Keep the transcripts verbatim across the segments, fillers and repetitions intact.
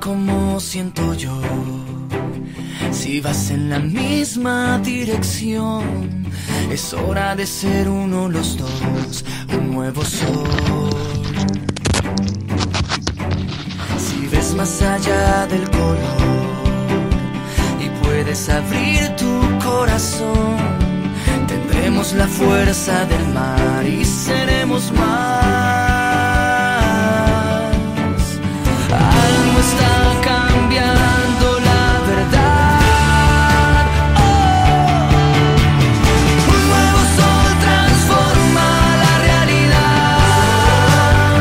como siento yo. Si vas en la misma dirección, es hora de ser uno los dos, un nuevo sol. Si ves más allá del color y puedes abrir tu corazón, tendremos la fuerza del mar y seremos más. Algo está cambiando, la verdad. Oh, un nuevo sol transforma la realidad.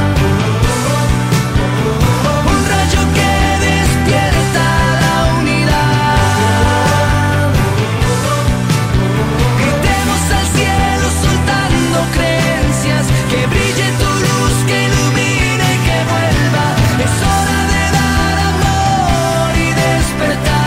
Un rayo que despierta la unidad. Gritemos al cielo soltando creencias, que brille tu luz, que ilumine y que vuelva. Es hora de dar amor y despertar.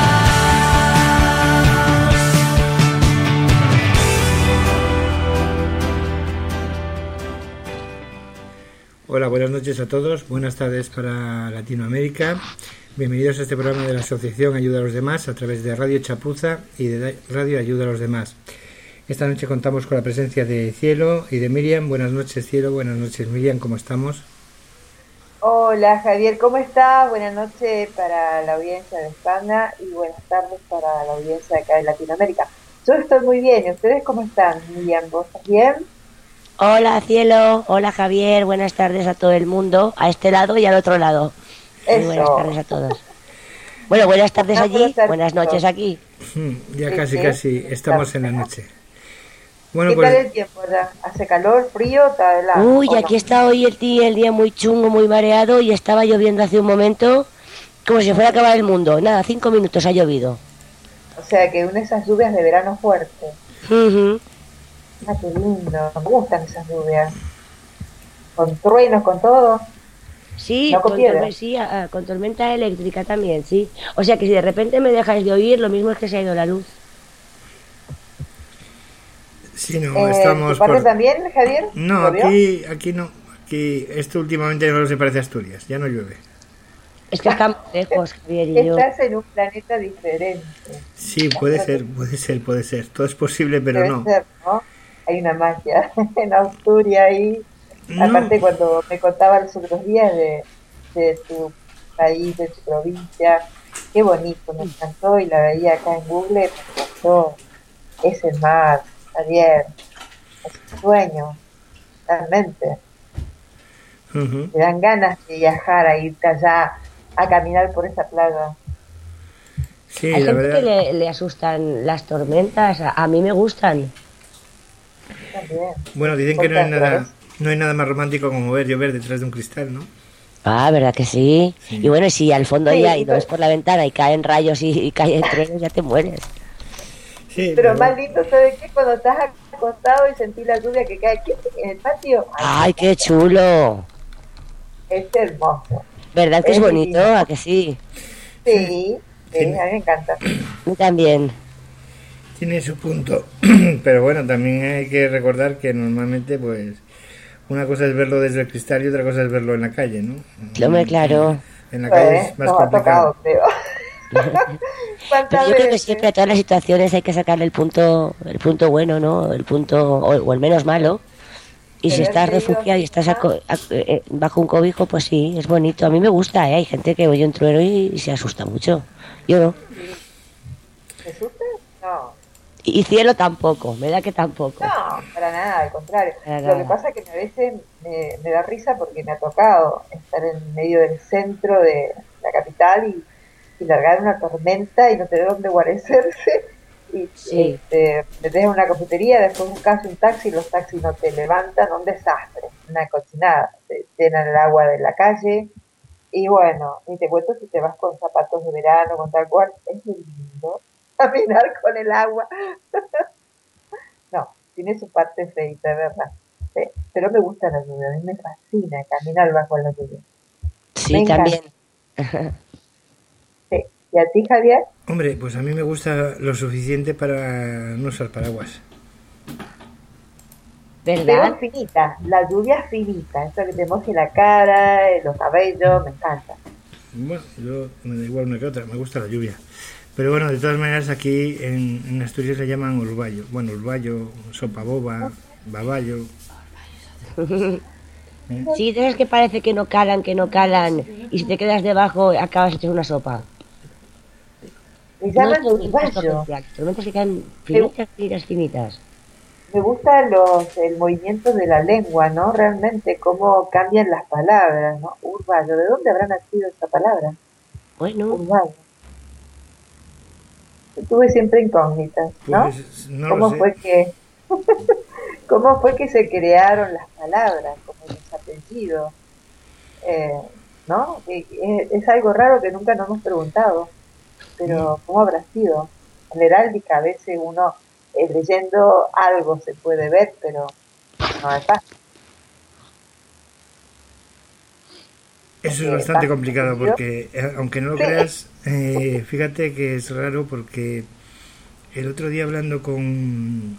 Hola, buenas noches a todos, buenas tardes para Latinoamérica. Bienvenidos a este programa de la Asociación Ayuda a los Demás a través de Radio Chapuza y de Radio Ayuda a los Demás. Esta noche contamos con la presencia de Cielo y de Miriam. Buenas noches, Cielo, buenas noches, Miriam, ¿cómo estamos? Hola Javier, ¿cómo estás? Buenas noches para la audiencia de España y buenas tardes para la audiencia de acá de Latinoamérica. Yo estoy muy bien, ¿y ustedes cómo están? Miriam, ¿vos estás bien? Hola Cielo, hola Javier, buenas tardes a todo el mundo, a este lado y al otro lado. Muy buenas tardes a todos. Bueno, buenas tardes allí, buenas noches aquí. Ya casi, casi, estamos en la noche. Bueno, ¿Qué pues... tal el tiempo ya? ¿Hace calor, frío, está helado? Uy, aquí no? está hoy el día, el día muy chungo, muy mareado y estaba lloviendo hace un momento como si fuera a acabar el mundo. Nada, cinco minutos ha llovido. O sea que una de esas lluvias de verano fuerte. Uh-huh. Ah, qué lindo, me gustan esas lluvias. Con truenos, con todo. Sí, no con, torme- sí ah, con tormenta eléctrica también, sí. O sea que si de repente me dejáis de oír, lo mismo es que se ha ido la luz. Sí, no, Eh, estamos ¿Tu parte por... también, Javier? No, ¿Lo vio? aquí, aquí no. Aquí, esto últimamente no se parece a Asturias, ya no llueve. Es que estamos lejos, Javier y yo. Estás en un planeta diferente. Sí, puede ser, puede ser, puede ser. Todo es posible, pero Debe no. ser, ¿no? Hay una magia en Asturias ahí. No. Aparte, cuando me contaban los otros días de, de tu país, de tu provincia, qué bonito, me encantó y la veía acá en Google, me encantó. Es el mar, Javier, es un sueño, realmente. Uh-huh. Te dan ganas de viajar, a irte allá, a caminar por esa playa. Sí, Hay la gente verdad. que le, le asustan las tormentas, a, a mí me gustan. También. Bueno, dicen que no hay Otra nada, vez. no hay nada más romántico como ver llover detrás de un cristal, ¿no? Ah, ¿verdad que sí? Sí. Y bueno, si al fondo Sí, ya y y lo ves por la ventana y caen rayos y, y caen truenos, ya te mueres. Sí, Pero la más verdad. lindo, ¿sabes qué? Cuando estás acostado y sentís la lluvia que cae aquí en el patio. ¡Ay, qué chulo! Es hermoso. ¿Verdad que es Es bonito? lindo. ¿A que sí? Sí, sí, Sí. a mí me encanta. A mí también. Tiene su punto. Pero bueno, también hay que recordar que normalmente, pues, una cosa es verlo desde el cristal y otra cosa es verlo en la calle, ¿no? Hombre, claro. En la calle Pues, es más nos ha complicado. tocado, creo. Pero ¿Cuántas yo creo que veces? siempre a todas las situaciones hay que sacarle el punto, el punto bueno, ¿no? El punto, o, o el menos malo. Y si Tener estás medios refugiado y estás de aco- a- eh, bajo un cobijo, pues sí, es bonito. A mí me gusta, ¿eh? Hay gente que oye un trueno y, y se asusta mucho. Yo no. ¿Te asustas? No. Y, y cielo tampoco, me da que tampoco. No, para nada, al contrario. Para Lo nada. que pasa es que a veces me, me da risa porque me ha tocado estar en medio del centro de la capital y, y largar una tormenta y no tener dónde guarecerse. Y Sí. este, te dejas en una cafetería, después buscas un taxi, los taxis no te levantan, un desastre, una cochinada. Te llenan el agua de la calle. Y bueno, ni te cuento si te vas con zapatos de verano, con tal cual, es muy lindo caminar con el agua. No, tiene su parte feita, ¿verdad? Sí, pero me gusta la lluvia, a mí me fascina caminar bajo la lluvia. Sí, Me encanta. también. Sí. ¿Y a ti, Javier? Hombre, pues a mí me gusta lo suficiente para no usar paraguas. Pero ¿Verdad? finita, la lluvia finita, eso que te moje la cara, los cabellos, me encanta. Bueno, yo me da igual una que otra, me gusta la lluvia. Pero bueno, de todas maneras aquí en, en Asturias le llaman urballo. Bueno, urballo, sopa boba, baballo. ¿Eh? Sí, tienes que parece que no calan, que no calan. Y si te quedas debajo, acabas hecho una sopa. Me llaman no urballo. Tormentas que caen finitas, finitas, finitas. Me gusta los, el movimiento de la lengua, ¿no? Realmente, cómo cambian las palabras, ¿no? Urballo, ¿de dónde habrá nacido esa palabra? Bueno. Urballo. Tuve siempre incógnitas, ¿no? Pues, no ¿Cómo fue que cómo fue que se crearon las palabras, como los apellidos? Eh, ¿no? Es, es algo raro que nunca nos hemos preguntado, pero ¿cómo habrá sido? En heráldica a veces uno eh, leyendo algo se puede ver, pero no es fácil. Eso es bastante complicado porque, aunque no lo creas, eh, fíjate que es raro porque el otro día hablando con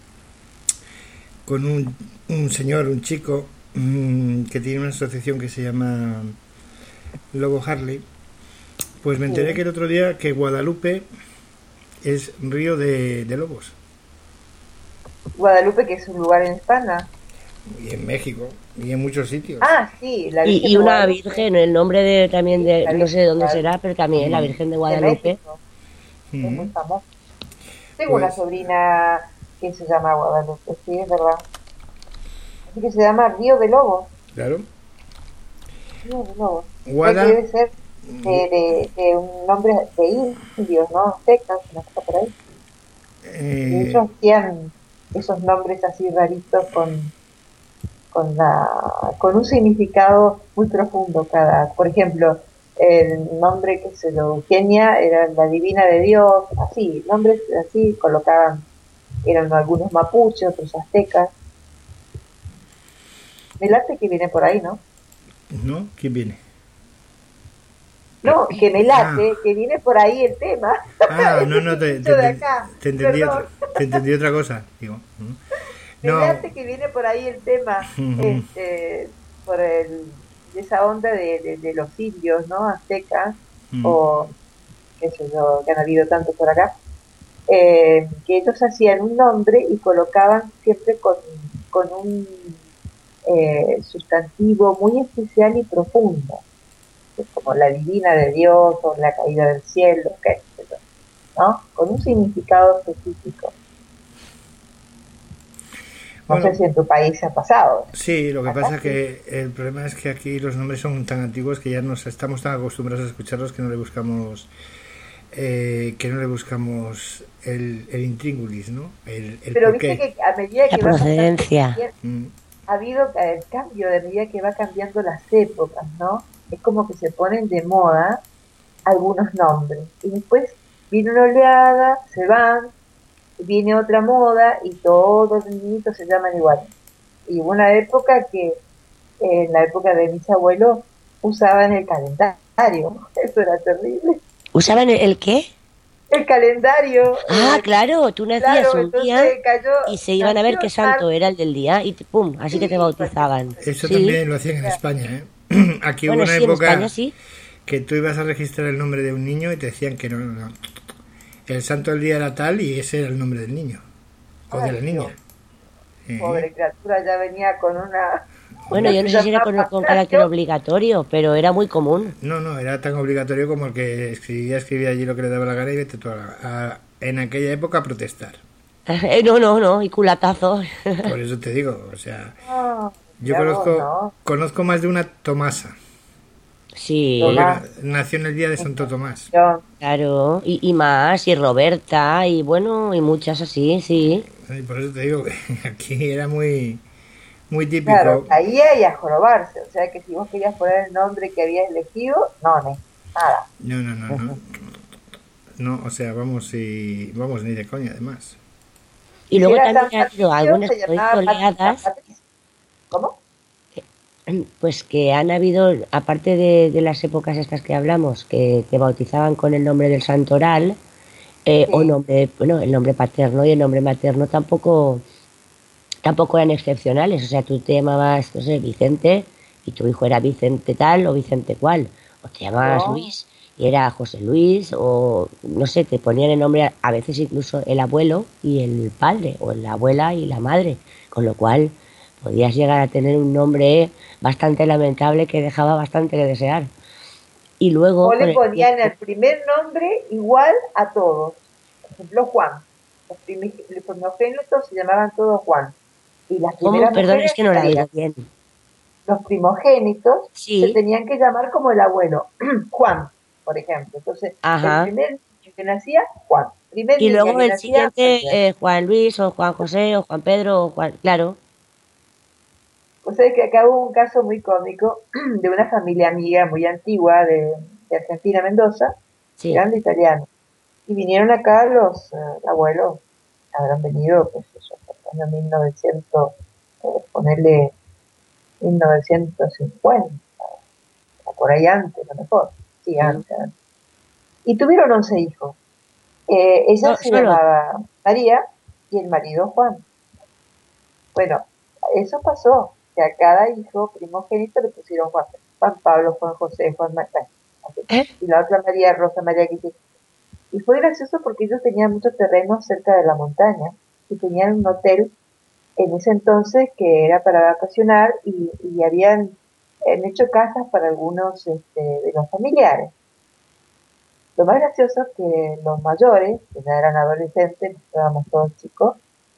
con un, un señor, un chico mmm, que tiene una asociación que se llama Lobo Harley, pues me enteré que el otro día que Guadalupe es río de, de lobos. Guadalupe, que es un lugar en España. Y en México, y en muchos sitios. Ah, sí, la Virgen y, y una Guadalupe. Virgen, el nombre de también de, no sé de dónde será, pero también mm. la Virgen de Guadalupe. De mm. Es muy famosa. Tengo pues, una sobrina que se llama Guadalupe, sí, es verdad. Así que se llama Río de Lobos. Claro. Río de Lobos. Guada... Debe ser de, de, de un nombre de indios, ¿no? Aztecas, ¿no está por ahí? Eh... Y ellos hacían esos nombres así raritos con... Con, la, con un significado muy profundo cada, por ejemplo, el nombre que se lo Eugenia era la divina de Dios, así, nombres así colocaban, eran algunos mapuches, otros aztecas. Me late que viene por ahí, ¿no? ¿No? ¿Quién viene? No, que me late, ah. que viene por ahí el tema. Ah, no, no, te, te, te, te, entendí otra, te entendí otra cosa, digo. ¿no? No. Fíjate que viene por ahí el tema, uh-huh. este, por el, esa onda de, de, de los indios, ¿no? Aztecas, uh-huh. o qué sé yo, que han habido tantos por acá, eh, que ellos hacían un nombre y colocaban siempre con, con un eh, sustantivo muy especial y profundo, como la divina de Dios o la caída del cielo, qué sé yo, ¿no? Con un significado específico. No bueno, sé si en tu país se ha pasado. Sí, lo que pasa es que el problema es que aquí los nombres son tan antiguos que ya nos estamos tan acostumbrados a escucharlos que no le buscamos eh, que no le buscamos el, el intríngulis, ¿no? El, el Pero viste que a medida que la va procedencia mm. ha habido el cambio de medida que va cambiando las épocas, ¿no? Es como que se ponen de moda algunos nombres y después viene una oleada, se van, viene otra moda y todos los niñitos se llaman igual. Y hubo una época que, en la época de mis abuelos, usaban el calendario. Eso era terrible. ¿Usaban el, el qué? El calendario. Ah, eh, claro, tú nacías claro, un día cayó, y se iban a ver qué santo era el del día y pum, así sí, que te bautizaban. Eso ¿sí? También lo hacían en España, ¿eh? Aquí bueno, hubo una sí, época en España, sí. que tú ibas a registrar el nombre de un niño y te decían que no, no, no. El santo del día era tal y ese era el nombre del niño o Ay, de la niña. Eh. Pobre criatura, ya venía con una... Bueno, yo no sé si era con, con carácter obligatorio, pero era muy común. No, no, era tan obligatorio como el que escribía, escribía allí lo que le daba la gana y vete tú a, a, en aquella época a protestar. No, no, no, y culatazos. Por eso te digo, o sea, oh, yo conozco, no. conozco más de una Tomasa. Sí. Porque nació en el día de Santo Tomás. Claro, y, y más, y Roberta, y bueno, y muchas así, sí. Y por eso te digo que aquí era muy muy típico. Claro, ahí hay a jorobarse, o sea que si vos querías poner el nombre que habías elegido, no, no, nada. No, no, no, no. No, o sea, vamos y vamos ni de coña, además. Y luego también ha habido algunas oleadas. ¿Cómo? Pues que han habido, aparte de, de las épocas estas que hablamos, que te bautizaban con el nombre del santoral, eh, sí. o nombre, bueno, el nombre paterno y el nombre materno tampoco tampoco eran excepcionales. O sea, tú te llamabas, no sé, Vicente y tu hijo era Vicente tal o Vicente cual. o te llamabas No. Luis y era José Luis, o no sé, te ponían el nombre a veces incluso el abuelo y el padre, o la abuela y la madre, con lo cual podías llegar a tener un nombre bastante lamentable que dejaba bastante que desear. Y luego O con le el ponían tiempo, el primer nombre igual a todos. Por ejemplo, Juan. Los primi- los primogénitos se llamaban todos Juan. Y las ¿cómo? primeras Perdón, es mujeres, que no la María. oigo bien. Los primogénitos se Sí, tenían que llamar como el abuelo. Juan, por ejemplo. Entonces, el ajá. primer niño que nacía, Juan. Primer Y niña luego que el nacía, siguiente, María. eh, Juan Luis o Juan José o Juan Pedro o Juan... Claro, O sea que acá hubo un caso muy cómico de una familia amiga muy antigua de, de Argentina, Mendoza, sí. eran de italianos. Y vinieron acá los eh, abuelos, habrán venido, pues eso, por el año mil novecientos, eh, ponerle mil novecientos cincuenta, o por ahí antes, a lo mejor. Sí, Mm. antes, antes. Y tuvieron once hijos. Eh, ella So- se solo. llamaba María y el marido Juan. Bueno, eso pasó, que a cada hijo primogénito le pusieron Juan, Juan Pablo, Juan José, Juan María, ¿Eh? y la otra María, Rosa María, que sí. Y fue gracioso porque ellos tenían mucho terreno cerca de la montaña y tenían un hotel en ese entonces que era para vacacionar y, y habían han hecho casas para algunos este, de los familiares. Lo más gracioso es que los mayores, que ya eran adolescentes, estábamos todos chicos,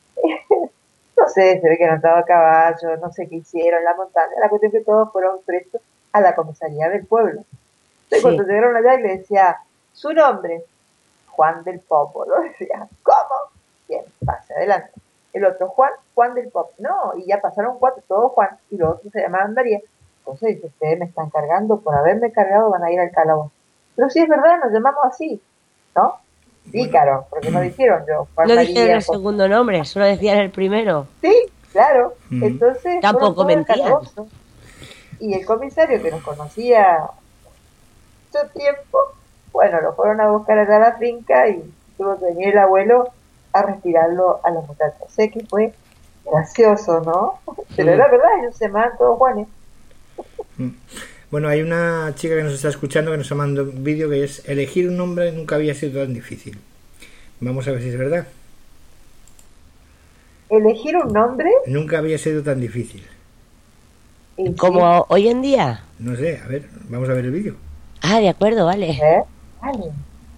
no sé, se ve que no estaba a caballo, no sé qué hicieron en la montaña, la cuestión es que todos fueron presos a la comisaría del pueblo. Entonces Sí. cuando llegaron allá y le decía, su nombre, Juan del Popo, ¿no? Decía, ¿cómo? Bien, pase adelante. El otro, Juan, Juan del Popo. No, y ya pasaron cuatro, todos Juan, y los otros se llamaban María. Entonces dice, ustedes me están cargando, por haberme cargado van a ir al calabozo. Pero sí es verdad, nos llamamos así, ¿no? Sí, Bueno, claro, porque no dijeron yo, Juan No dijeron María, el José. segundo nombre, solo decían el primero. Sí, claro. mm, Entonces fueron Tampoco todos al mentían. calabozo. Y el comisario que nos conocía mucho tiempo, bueno, lo fueron a buscar allá a la finca y tuvo que venir el abuelo a retirarlo a los muchachos. Sé que fue gracioso, ¿no? Pero era verdad, ellos se llamaban todos Juanes. mm. Bueno, hay una chica que nos está escuchando que nos ha mandado un vídeo que es: elegir un nombre nunca había sido tan difícil. Vamos a ver si es verdad. Elegir un nombre, Nunca había sido tan difícil. y sí, Como hoy en día. No sé, a ver, vamos a ver el vídeo. Ah, de acuerdo, vale. ¿eh? Vale.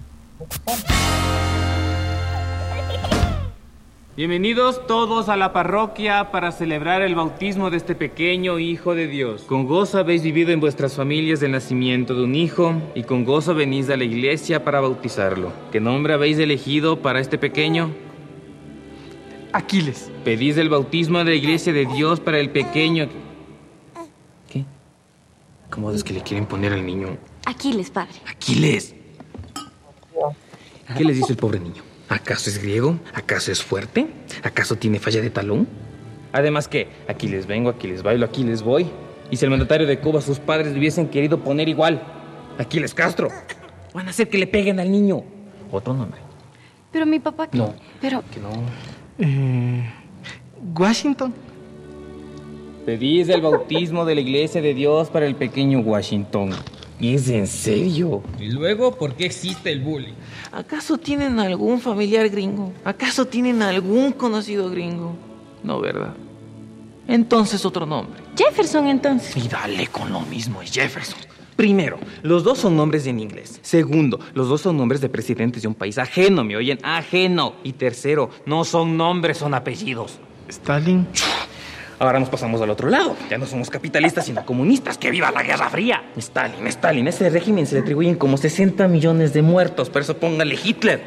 Bienvenidos todos a la parroquia para celebrar el bautismo de este pequeño Hijo de Dios. Con gozo habéis vivido en vuestras familias el nacimiento de un hijo y con gozo venís a la iglesia para bautizarlo. ¿Qué nombre habéis elegido para este pequeño? Aquiles. Pedís el bautismo de la iglesia de Dios para el pequeño. ¿Qué? ¿Cómo es que le quieren poner al niño? Aquiles, padre. Aquiles. ¿Qué les dice el pobre niño? ¿Acaso es griego? ¿Acaso es fuerte? ¿Acaso tiene falla de talón? Además, ¿qué? Aquí les vengo, aquí les bailo, aquí les voy. Y si el mandatario de Cuba, sus padres le hubiesen querido poner igual, Aquiles Castro, van a hacer que le peguen al niño. Otro nombre. Pero mi papá... ¿qué? No. Pero... Que no. Eh, Washington. Pedís el bautismo de la iglesia de Dios para el pequeño Washington. ¿Y es en serio? Y luego, ¿por qué existe el bullying? ¿Acaso tienen algún familiar gringo? ¿Acaso tienen algún conocido gringo? No, ¿verdad? Entonces otro nombre. Jefferson, entonces. Y dale con lo mismo, es Jefferson. Primero, los dos son nombres en inglés. Segundo, los dos son nombres de presidentes de un país ajeno, ¿me oyen? Ajeno. Y tercero, no son nombres, son apellidos. Stalin. Ahora nos pasamos al otro lado. Ya no somos capitalistas, sino comunistas. ¡Que viva la Guerra Fría! Stalin, Stalin. A ese régimen se le atribuyen como sesenta millones de muertos. Por eso póngale Hitler.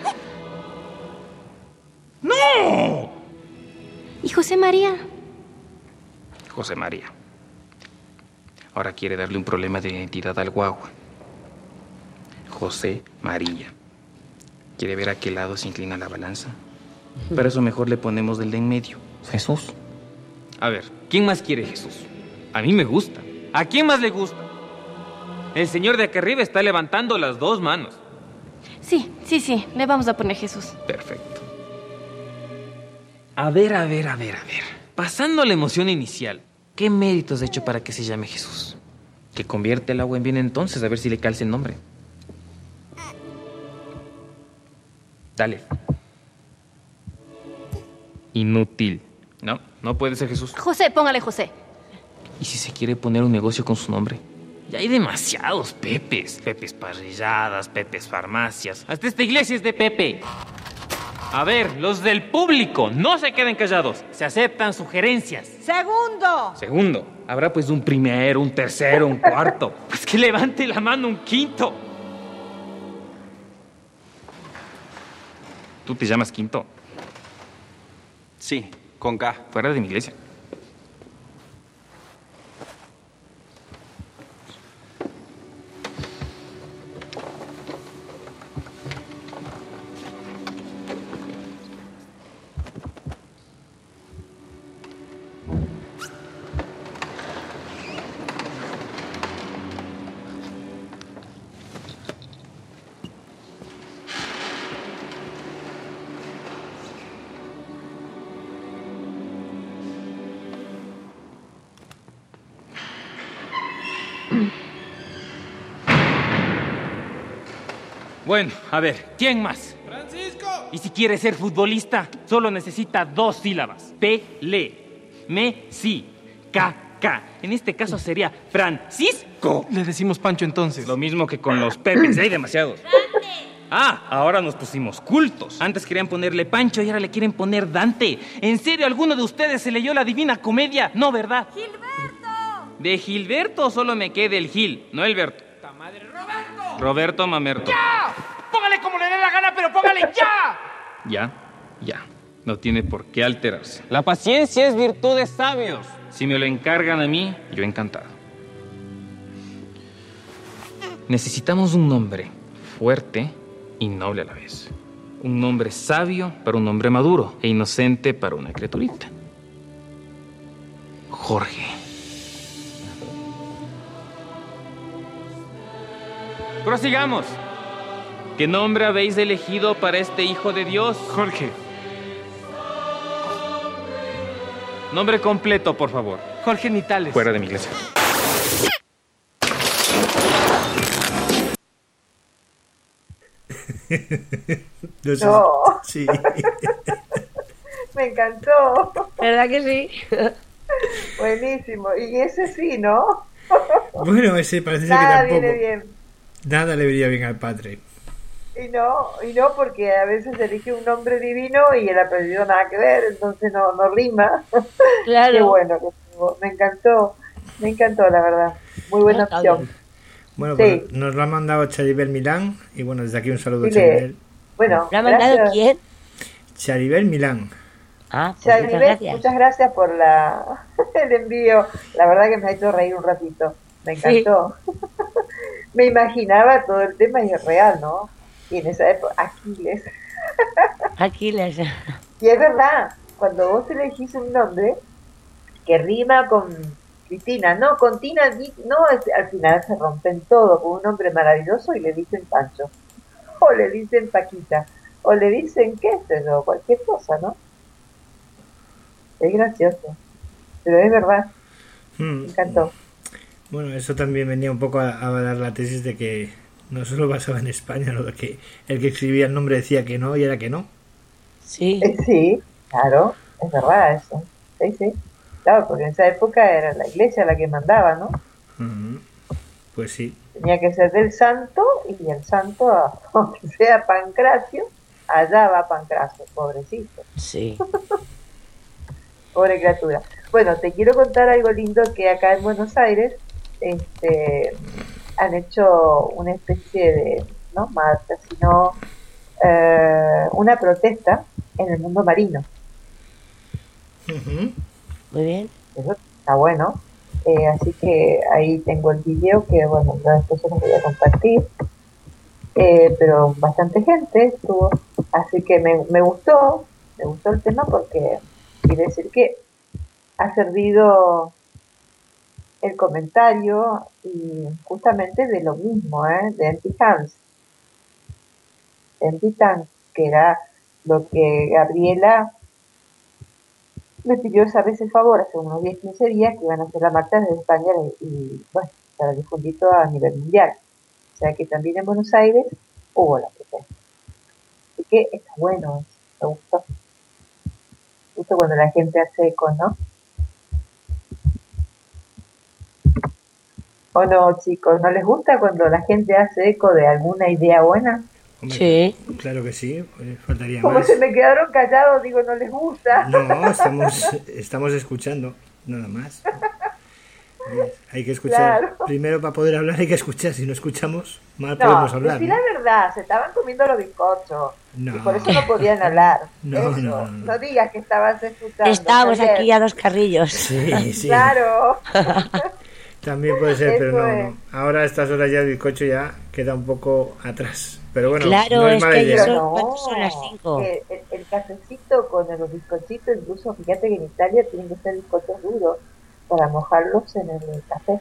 ¡No! ¿Y José María? José María. Ahora quiere darle un problema de identidad al guagua. José María. ¿Quiere ver a qué lado se inclina la balanza? Para eso mejor le ponemos del de en medio. Jesús. A ver, ¿quién más quiere Jesús? A mí me gusta. ¿A quién más le gusta? El señor de acá arriba está levantando las dos manos. Sí, sí, sí. Le vamos a poner Jesús. Perfecto. A ver, a ver, a ver, a ver. Pasando la emoción inicial, ¿qué méritos ha hecho para que se llame Jesús? Que convierte el agua en vino entonces, a ver si le calza el nombre. Dale. Inútil. No, no puede ser Jesús. José, póngale José. ¿Y si se quiere poner un negocio con su nombre? Ya hay demasiados Pepes. Pepes parrilladas, Pepes farmacias. Hasta esta iglesia es de Pepe. A ver, los del público, no se queden callados. Se aceptan sugerencias. Segundo. Segundo, habrá pues un primero, un tercero, un cuarto. Pues que levante la mano un quinto. ¿Tú te llamas Quinto? Sí, con K. Fuera de mi iglesia. Bueno, a ver, ¿quién más? ¡Francisco! Y si quiere ser futbolista, solo necesita dos sílabas. P-le. Me-si. K-ka. En este caso sería Francisco. Le decimos Pancho entonces. Lo mismo que con los Pepes, hay demasiados. Ah, ahora nos pusimos cultos. Antes querían ponerle Pancho y ahora le quieren poner Dante. ¿En serio alguno de ustedes se leyó la Divina Comedia? No, ¿verdad? ¡Gilberto! De Gilberto solo me queda el Gil, no el Berto. ¡Ta madre, Roberto! Roberto Mamerto. ¡Ya! ¡Póngale como le dé la gana, pero póngale ya! Ya, ya. No tiene por qué alterarse. La paciencia es virtud de sabios. Si me lo encargan a mí, yo encantado. Necesitamos un nombre fuerte y noble a la vez. Un nombre sabio para un hombre maduro e inocente para una criaturita. Jorge. Prosigamos. ¿Qué nombre habéis elegido para este hijo de Dios? Jorge. Nombre completo, por favor. Jorge Nitales. Fuera de mi iglesia. No sé. No. Sí. Me encantó. ¿Verdad que sí? Buenísimo. Y ese sí, ¿no? Bueno, ese parece ser Nada que tampoco. viene bien. Nada le vería bien al padre. Y no, y no porque a veces elige un nombre divino y el apellido nada que ver, entonces no, no rima. Claro. Qué bueno que estuvo. Me encantó, me encantó la verdad. Muy buena Está opción. bien. Bueno, Sí. pues nos lo ha mandado Charibel Milán. Y bueno, desde aquí un saludo a Dile, Charibel. bueno, ¿Lo ha mandado gracias. quién? Charibel Milán. Ah, pues Charibel, muchas gracias. muchas gracias por la el envío. La verdad que me ha hecho reír un ratito. Me encantó. Me imaginaba todo el tema y es real, ¿no? Y en esa época, Aquiles. Aquiles. Y es verdad, cuando vos elegís un nombre que rima con Cristina, no, con Tina, Di- no, es- al final se rompen todo con un nombre maravilloso y le dicen Pancho, o le dicen Paquita, o le dicen qué sé yo, cualquier cosa, ¿no? Es gracioso, pero es verdad, Hmm. me encantó. Bueno, eso también venía un poco a, a dar la tesis de que no solo basaba en España, lo de que el que escribía el nombre decía que no y era que no. Sí. Eh, sí, claro, es verdad eso, sí, sí, claro, porque en esa época era la iglesia la que mandaba, ¿no? Ujú. Pues sí. Tenía que ser del santo y el santo, aunque sea Pancracio, allá va Pancracio, pobrecito, Sí. pobre criatura. Bueno, te quiero contar algo lindo que acá en Buenos Aires este, han hecho una especie de, no marcha, sino eh, una protesta en el mundo marino. Ujú. Muy bien. Eso está bueno. Eh, así que ahí tengo el video que, bueno, ya después se los voy a compartir. Eh, pero bastante gente estuvo. Así que me, me gustó, me gustó el tema porque quiere decir que ha servido el comentario y justamente de lo mismo, ¿eh? De Empty Hands. Empty Tanks, que era lo que Gabriela me pidió esa vez el favor hace unos diez quince días que iban a hacer la marcha desde España y, y, bueno, para difundirlo a nivel mundial. O sea que también en Buenos Aires hubo la protesta. Así que está bueno, me gustó. Me gustó cuando la gente hace eco, ¿no? ¿O no, chicos? ¿No les gusta cuando la gente hace eco de alguna idea buena? Hombre, Sí. Claro que sí, pues faltaría Como más. se me quedaron callados, digo, no les gusta. No, estamos, estamos escuchando, nada más. Hay que escuchar. Claro. Primero, para poder hablar hay que escuchar. Si no escuchamos, mal No, podemos hablar. decí ¿no? la verdad, se estaban comiendo los bizcochos. No. Y por eso no podían hablar. No, Eso. no, no, no. No digas que estabas escuchando. Estábamos Javier. aquí a dos carrillos. Sí, sí. Claro. También puede ser, pero Eso no, es. no. Ahora a estas horas ya el bizcocho ya queda un poco atrás. Pero bueno, Claro, no es es mala que idea. eso- Pero ¿cuántos son las cinco? que El, el cafecito con los bizcochitos, incluso fíjate que en Italia tienen que ser bizcochos duros para mojarlos en el café.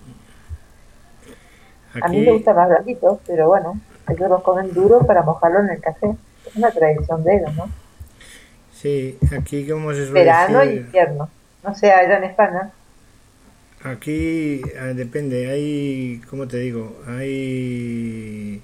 A mí Aquí, me gusta más blanditos, pero bueno, ellos los comen duros para mojarlo en el café. Es una tradición de ellos, ¿no? sí, aquí como se suele Verano y decir, invierno. No sé, allá en España. aquí eh, depende, hay, ¿cómo te digo? Hay,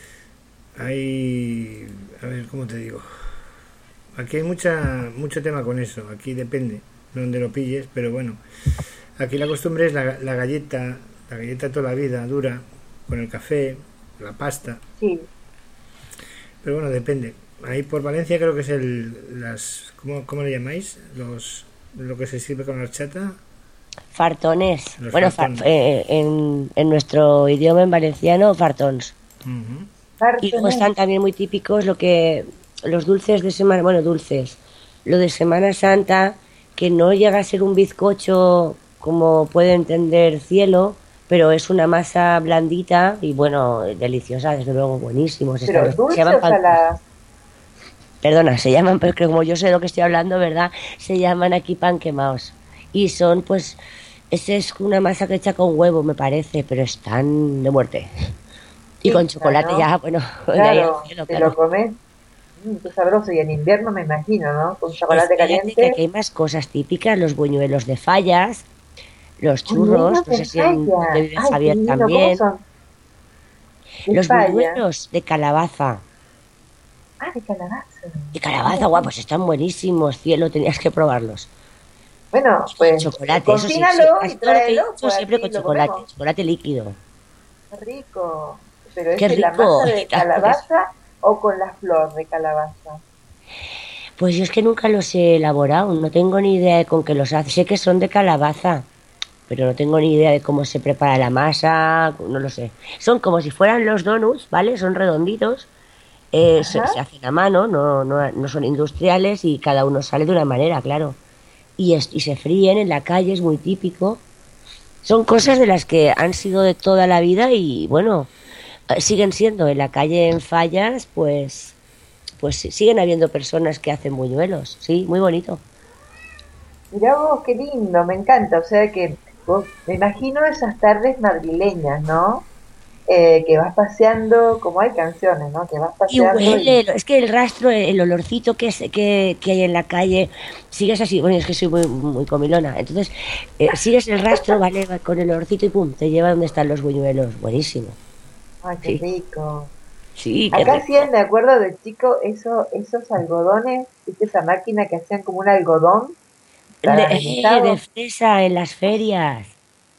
hay, a ver, ¿cómo te digo? Aquí hay mucha, mucho tema con eso, aquí depende de donde lo pilles, pero bueno, aquí la costumbre es la, la galleta, la galleta toda la vida, dura, con el café, la pasta, Sí. pero bueno, depende. Ahí por Valencia creo que es el, las, ¿cómo, cómo le llamáis? Los, lo que se sirve con la horchata. Fartones. Los bueno, fartones. fa- eh, en, en nuestro idioma en valenciano, fartons. Ujú. Y luego están también muy típicos lo que los dulces de semana, bueno, dulces, lo de Semana Santa, que no llega a ser un bizcocho como puede entender Cielo, pero es una masa blandita y bueno, deliciosa, desde luego, buenísimos. Pero Están- se dulce llaman o pan- salada. Perdona, se llaman, pero que como yo sé de lo que estoy hablando, ¿verdad? Se llaman aquí pan quemados. Y son, pues, esa es una masa que hecha con huevo, me parece, pero están de muerte. Y con Pizza, chocolate ¿no? ya, bueno, de ahí al Claro, cielo, te claro. lo comes. Mm, qué sabroso. Y en invierno me imagino, ¿no? Con chocolate Espérate, caliente. que aquí hay más cosas típicas, los buñuelos de fallas, los churros, Buñuelos no sé de si en falla. donde vive Ay, qué Javier lindo. ¿Cómo también. son? De Los falla. buñuelos de calabaza. Ah, de calabaza. De calabaza, guapos, están buenísimos, cielo, tenías que probarlos. Bueno, Con pues chocolate, eso sí, sí, cocínalo casi y todo lo que he tráelo, dicho pues siempre aquí con lo chocolate, comemos. chocolate líquido. Qué rico. Pero es Qué de la rico. masa de calabaza o con la flor de calabaza. Pues yo es que nunca los he elaborado, no tengo ni idea de con qué los hace. Sé que son de calabaza, pero no tengo ni idea de cómo se prepara la masa, no lo sé. Son como si fueran los donuts, ¿vale? Son redonditos, eh, se, Ajá. se hacen a mano, no, no, no son industriales y cada uno sale de una manera, claro. Y, es- y se fríen en la calle, es muy típico. Son cosas de las que han sido de toda la vida y bueno, eh, siguen siendo en la calle en Fallas, pues pues sí, siguen habiendo personas que hacen buñuelos, sí, muy bonito. Mirá vos, qué lindo, me encanta. O sea que vos, me imagino esas tardes madrileñas, ¿no? Eh, que vas paseando, como hay canciones, ¿no? Que vas Y paseando huele, es que el rastro, el olorcito que, es, que, que hay en la calle, sigues así, bueno, es que soy muy, muy comilona, entonces eh, sigues el rastro, vale, va con el olorcito y pum, te lleva donde están los buñuelos, buenísimo. Ay, qué Sí. rico. Sí, qué Acá rico. hacían, me acuerdo de chico, eso, esos algodones, ¿viste esa máquina que hacían como un algodón De, eh, caramelizado? de fresa en las ferias.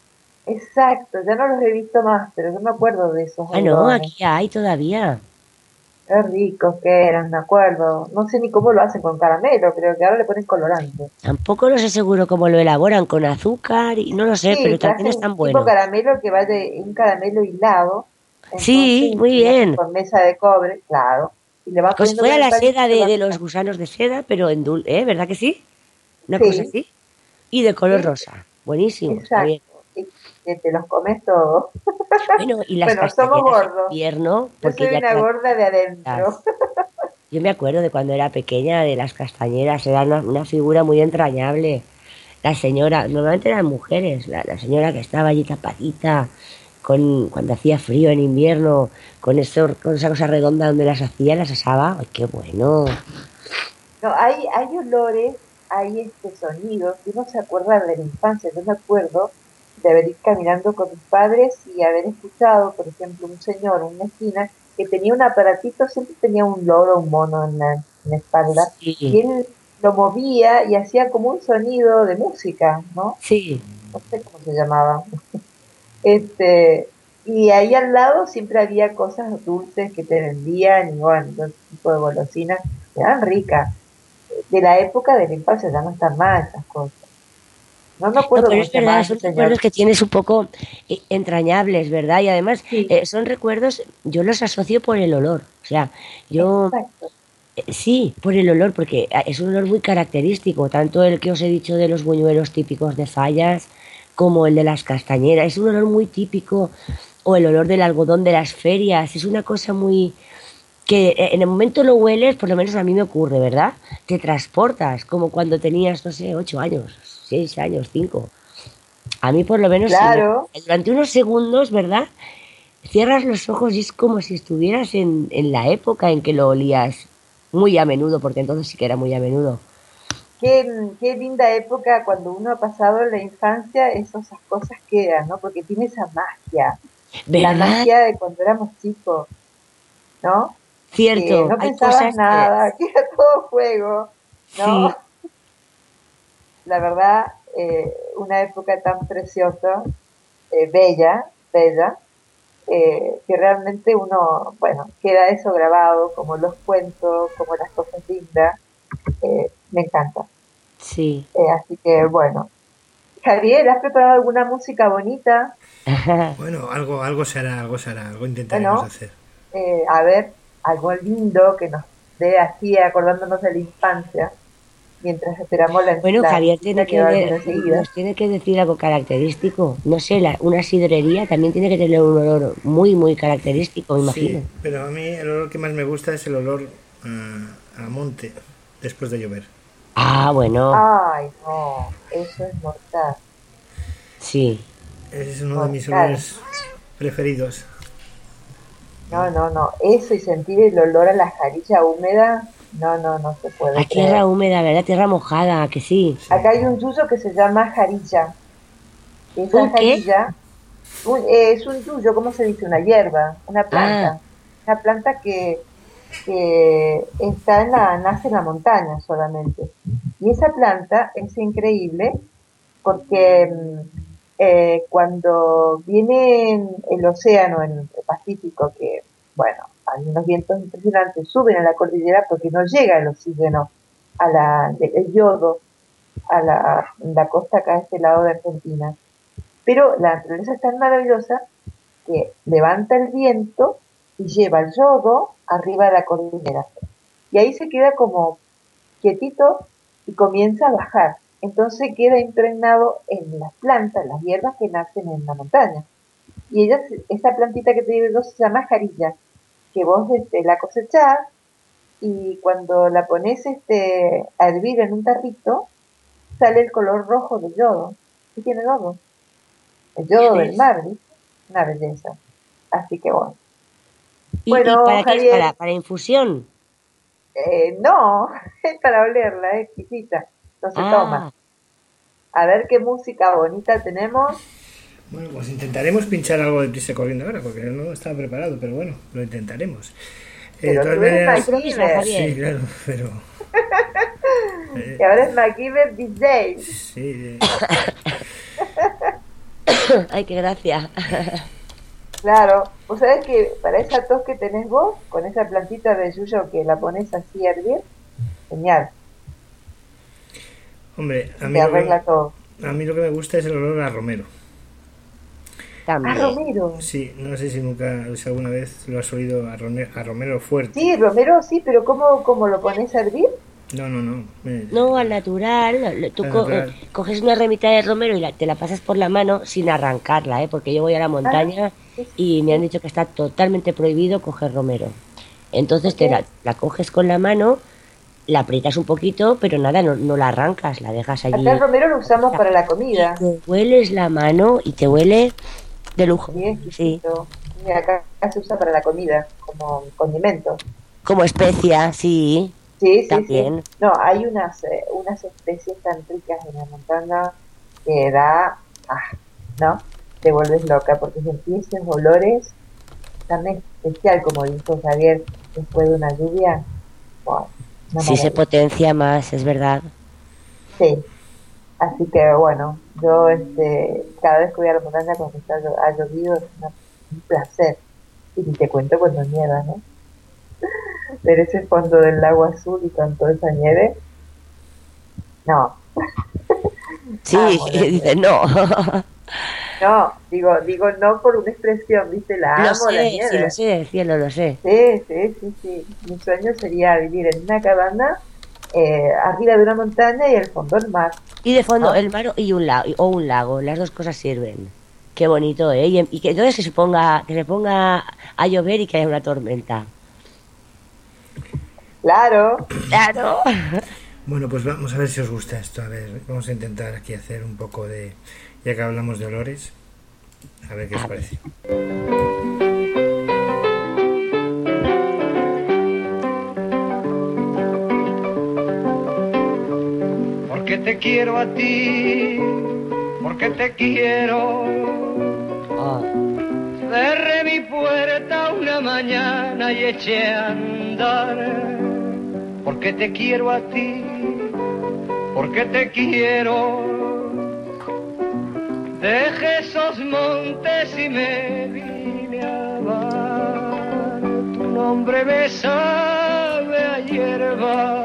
Exacto, ya no los he visto más, pero yo me acuerdo de esos Ah, no, algodones. aquí hay todavía. Qué ricos que eran, me acuerdo. No sé ni cómo lo hacen con caramelo, creo que ahora le ponen colorante. Tampoco lo sé seguro cómo lo elaboran, con azúcar y no lo sé, Sí, pero te también hacen están tipo buenos. caramelo que va de un caramelo hilado, Sí, entonces muy lo hacen bien. con mesa de cobre, claro, y le vas Como si poniendo con fuera el la palito seda y de, lo de vas- los gusanos de seda, pero en dulce, ¿eh? ¿Verdad que sí? Una cosa Sí, así. Y de color sí, rosa. Buenísimo, está bien. exacto, y que te los comes todos. Bueno, y las Bueno, somos castañeras en gordos. invierno, Yo porque soy ya una te gorda de adentro. las... Yo me acuerdo de cuando era pequeña de las castañeras, era una, una figura muy entrañable. La señora, normalmente eran mujeres, la, la señora que estaba allí tapadita, con, cuando hacía frío en invierno, con, eso, con esa cosa redonda donde las hacía, las asaba. ¡Ay, qué bueno! No, hay, hay olores, hay este sonidos, que uno se acuerda de la infancia. Yo me acuerdo de haber ido caminando con mis padres y haber escuchado, por ejemplo, un señor en una esquina que tenía un aparatito, siempre tenía un loro, un mono en la, en la espalda, Sí. y él lo movía y hacía como un sonido de música, ¿no? Sí. No sé cómo se llamaba. Este, y ahí al lado siempre había cosas dulces que te vendían, y bueno, todo tipo de golosinas, eran ricas. De la época de la infancia ya no están más esas cosas. No me No, acuerdo pero cómo es se llamaba verdad, ese son señor. recuerdos que tienes un poco eh, entrañables, ¿verdad? Y además Sí, eh, son recuerdos, yo los asocio por el olor. O sea, yo exacto. eh, sí, por el olor, porque ah, es un olor muy característico, tanto el que os he dicho de los buñuelos típicos de Fallas, como el de las castañeras. Es un olor muy típico, o el olor del algodón de las ferias. Es una cosa muy que eh, en el momento lo hueles, por lo menos a mí me ocurre, ¿verdad? Te transportas, como cuando tenías, no sé, ocho años, seis años, cinco. A mí por lo menos sí, me- Claro, durante unos segundos, ¿verdad? Cierras los ojos y es como si estuvieras en, en la época en que lo olías muy a menudo, porque entonces sí que era muy a menudo. qué, qué linda época cuando uno ha pasado la infancia, eso- esas cosas quedan, ¿no? Porque tiene esa magia, la ¿Verdad? magia de cuando éramos chicos, ¿no? Que Cierto, no hay pensabas cosas que nada, que era todo juego, ¿no? sí, La verdad, eh, una época tan preciosa, eh, bella, bella, eh, que realmente uno, bueno, queda eso grabado, como los cuentos, como las cosas lindas, eh, me encanta. sí. Eh, así que, bueno. Javier, ¿has preparado alguna música bonita? Bueno, algo, algo se hará, algo se hará, algo intentaremos Bueno, hacer. eh, a ver, algo lindo que nos dé así, acordándonos de la infancia, mientras esperamos la, Bueno, la Javier música tiene que que va a ver, venir enseguida. nos tiene que decir algo característico. No sé, la- una sidrería también tiene que tener un olor muy, muy característico, me imagino. Sí, pero a mí el olor que más me gusta es el olor ah, a monte después de llover. Ah, bueno, Ay, no, eso es mortal, sí. Ese es uno de mis mortal. olores preferidos. No, no, no, eso y sentir el olor a la jarilla húmeda, no, no, no se A puede creer. tierra húmeda, ¿verdad? Tierra mojada, que sí. Sí. Acá hay un yuyo que se llama jarilla. Esa ¿Un qué? jarilla un- eh, es un yuyo, ¿cómo se dice? Una hierba, una Ah, planta. Una planta que, que está en la, nace en la montaña solamente. Y esa planta es increíble porque mm, eh, cuando viene el océano, en el Pacífico, que, bueno, hay unos vientos impresionantes, suben a la cordillera porque no llega el oxígeno, a la, el yodo, a la, la costa acá de este lado de Argentina. Pero la naturaleza es tan maravillosa que levanta el viento y lleva el yodo arriba de la cordillera. Y ahí se queda como quietito y comienza a bajar. Entonces queda impregnado en las plantas, las hierbas que nacen en la montaña. Y ella, esa plantita que te digo se llama jarilla, que vos este, la cosechás y cuando la pones este, a hervir en un tarrito, sale el color rojo del yodo. Y tiene yodo. El yodo del ¿ves? mar, ¿viste? Una belleza. Así que bueno. ¿Y, y Bueno, para qué es? Javier, ¿Para, para infusión? eh, no, es para olerla, es exquisita. No se toma. Ah, A ver qué música bonita tenemos. Bueno, pues intentaremos pinchar algo de prisa corriendo ahora, porque no estaba preparado, pero bueno, lo intentaremos. Eh, de Pero todas tú eres maneras, improvisa, MacGyver. Javier. sí, claro, pero eh, Y ahora es MacGyver D J. sí, eh, Ay, qué gracia. Claro. Vos sabés que para esa tos que tenés vos, con esa plantita de yuyo que la pones así a hervir, genial. hombre, a mí, Te lo que, arregla todo. a mí lo que me gusta es el olor a romero. Ah, También. Romero. Sí, no sé si nunca, si alguna vez lo has oído a, rone- a romero fuerte. Sí, Romero sí, pero ¿cómo, cómo lo pones a hervir? No, no, no. eh, No, al natural. lo- Tú Al co- eh, natural. coges una remita de romero y la- te la pasas por la mano sin arrancarla, ¿eh? Porque yo voy a la montaña sí, sí, y me han sí. dicho que está totalmente prohibido coger romero. Entonces ¿Por te qué? la, la coges con la mano, la aprietas un poquito, pero nada, no, no la arrancas, la dejas Acá el allí. romero lo usamos para la Y comida. te hueles la mano y te huele de lujo. Sí, Sí, exquisito. Y acá se usa para la comida, como condimento. como especia, sí, Sí, sí, sí. también. No, hay unas, eh, unas especies tan ricas en la montaña que da, ah, ¿no? Te vuelves loca porque sentís esos olores tan especial, como dijo Javier, después de una lluvia. Wow, una Sí, se maravilla. potencia más, es verdad. Sí, así que bueno, yo este, cada vez que voy a la montaña cuando está, llo- ha llovido es una- un placer. Y ni te cuento cuando nieva, ¿no? Ver ese fondo del lago azul y con toda esa nieve. No, Sí, amo la dice nieve. no. No, digo, digo no por una expresión, ¿viste? La Lo amo la sé, sí, lo nieve. sé, del cielo, lo sé. Sí, sí, sí, sí. Mi sueño sería vivir en una cabana eh, arriba de una montaña y el fondo el mar, Y de fondo ¿no? el mar y un lago, o un lago, las dos cosas sirven. Qué bonito, ¿eh? Y, y que entonces que se ponga, que se ponga a llover y que haya una tormenta. Claro. Claro. Bueno, pues vamos a ver si os gusta esto. A ver, vamos a intentar aquí hacer un poco de... Ya que hablamos de olores, a ver qué os parece. Porque te quiero a ti, porque te quiero. Ah, Cerré mi puerta una mañana y eché a andar. Porque te quiero a ti, porque te quiero. Dejé esos montes y me vine a dar. Tu nombre me sabe a hierba,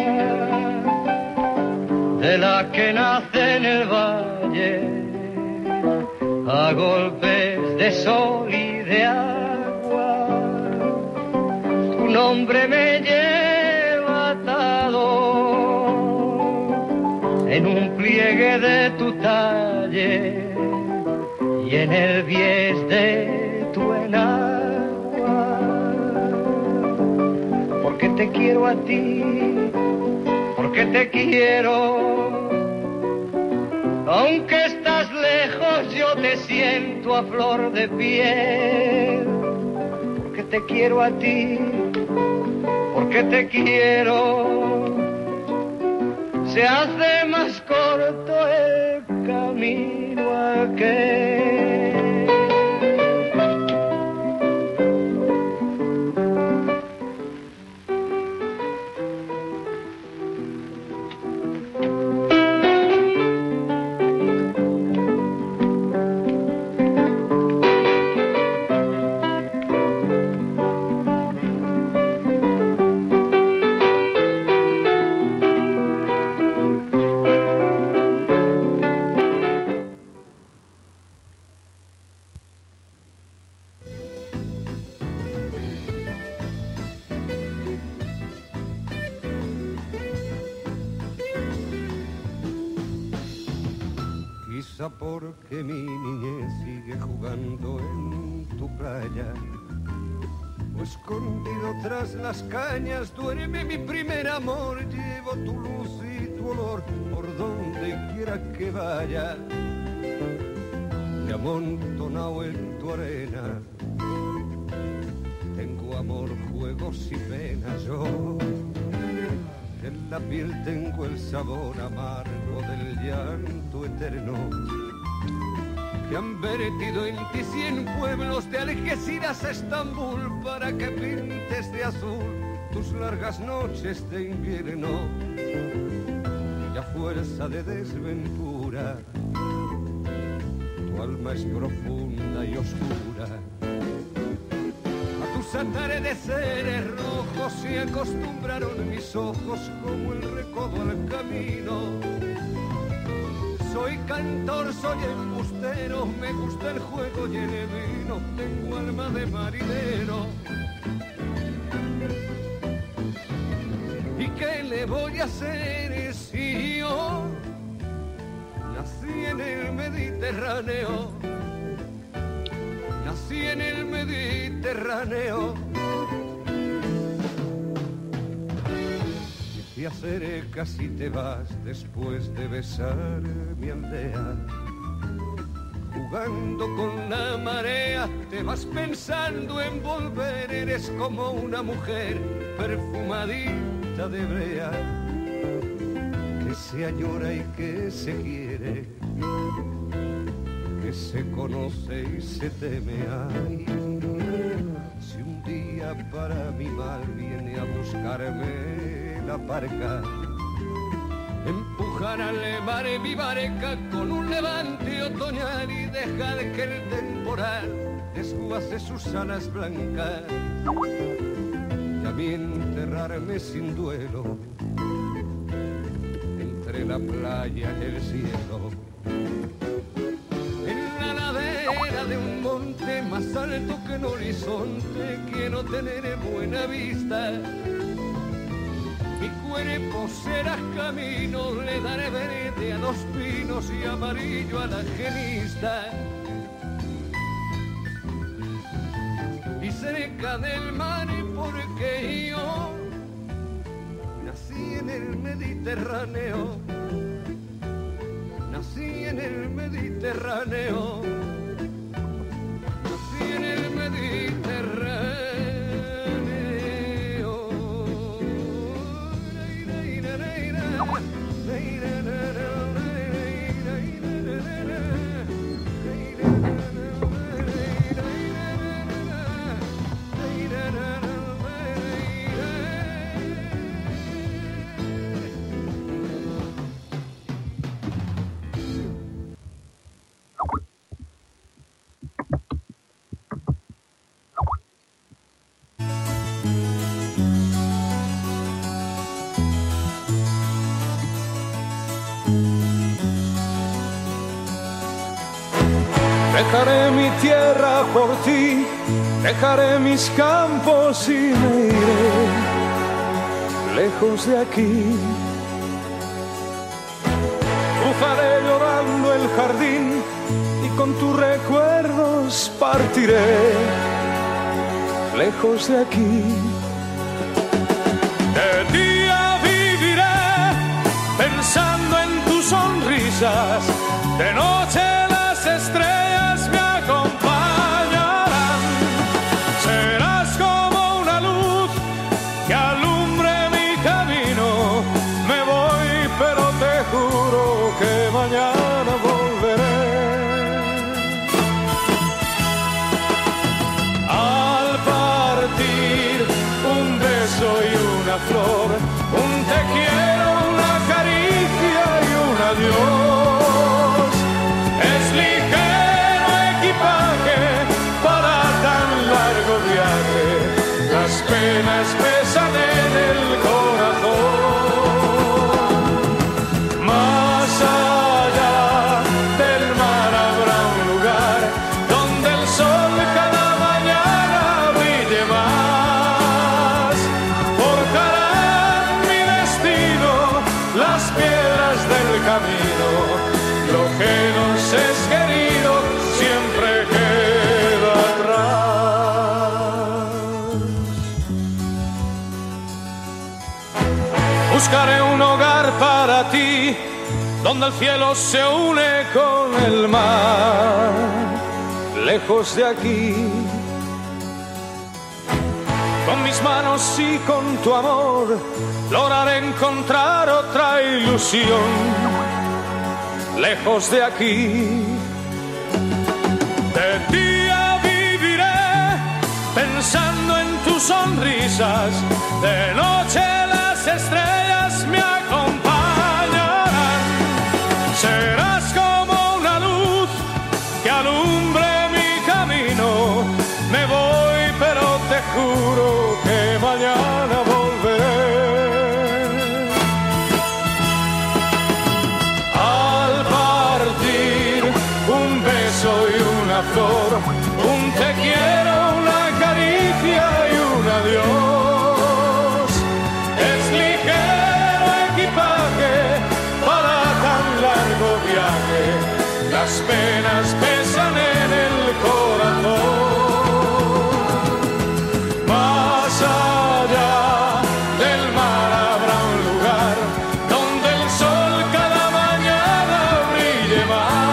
de la que nace en el valle, a golpes de sol y de agua. Tu nombre me lleva atado en un pliegue de tu talle y en el bies de tu enagua. Porque te quiero a ti, porque te quiero. Aunque estás lejos yo te siento a flor de piel. Porque te quiero a ti, porque te quiero. Se hace más corto el camino aquel. Quizá porque mi niñez sigue jugando en tu playa, o escondido tras las cañas duerme mi primer amor. Llevo tu luz y tu olor por donde quiera que vaya, y amontonado en tu arena tengo amor, juegos y penas. Yo en la piel tengo el sabor amargo del llanto eterno que han vertido en ti cien pueblos de Algeciras a Estambul para que pintes de azul tus largas noches de invierno. Y a fuerza de desventura tu alma es profunda y oscura. A tus atardeceres rojos se acostumbraron mis ojos como el recodo al camino. Soy cantor, soy embustero, me gusta el juego y el vino, tengo alma de marinero. ¿Y qué le voy a hacer si yo nací en el Mediterráneo? Nací en el Mediterráneo. Y hacer casi te vas después de besar mi aldea. Jugando con la marea te vas pensando en volver. Eres como una mujer perfumadita de brea, que se añora y que se quiere, que que se conoce y se teme. Ay, si un día para mi mal viene a buscarme la parca, empujar al mar en mi barca con un levante otoñal y dejar que el temporal desguace sus alas blancas, y a mí enterrarme sin duelo entre la playa y el cielo, en la ladera de un monte más alto que el horizonte. Quiero tener buena vista, mi cuerpo será camino, le daré verde a los pinos y amarillo a la genista. Y cerca del mar, porque yo nací en el Mediterráneo, nací en el Mediterráneo, nací en el Mediterráneo. Dejaré mi tierra por ti, dejaré mis campos y me iré lejos de aquí. Cruzaré llorando el jardín y con tus recuerdos partiré lejos de aquí. De día viviré pensando en tus sonrisas, de noche las estrellas me acompañarán. Serás como una luz que alumbre mi camino. Me voy, pero te juro que mañana volveré. Al partir, un beso y una flor, un te quiero, una caricia y un adiós. Es ligero equipaje para tan largo viaje, las penas pesan en el corazón. Más allá del mar habrá un lugar donde el sol cada mañana brille más. Forjarán mi destino las piedras del camino, lo que nos es querido siempre queda atrás. Buscaré un hogar para ti, donde el cielo se une con el mar, lejos de aquí. Con mis manos y con tu amor lograré encontrar otra ilusión, lejos de aquí. De día viviré pensando en tus sonrisas, de noche las estrellas me acompañarán. Serás como una luz que alumbre mi camino. Me voy, pero te juro que mañana volveré. Y una flor, un te quiero, una caricia y un adiós. Es ligero equipaje para tan largo viaje, las penas pesan en el corazón. Más allá del mar habrá un lugar donde el sol cada mañana brille más.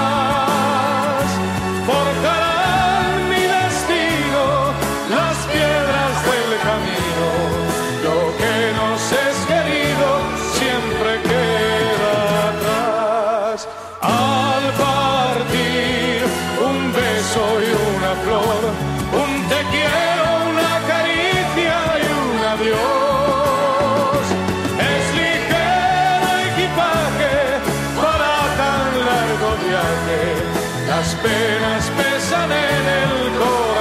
Forjarán mi destino las piedras del camino, lo que nos es querido siempre queda atrás. Al partir, las penas pesan en el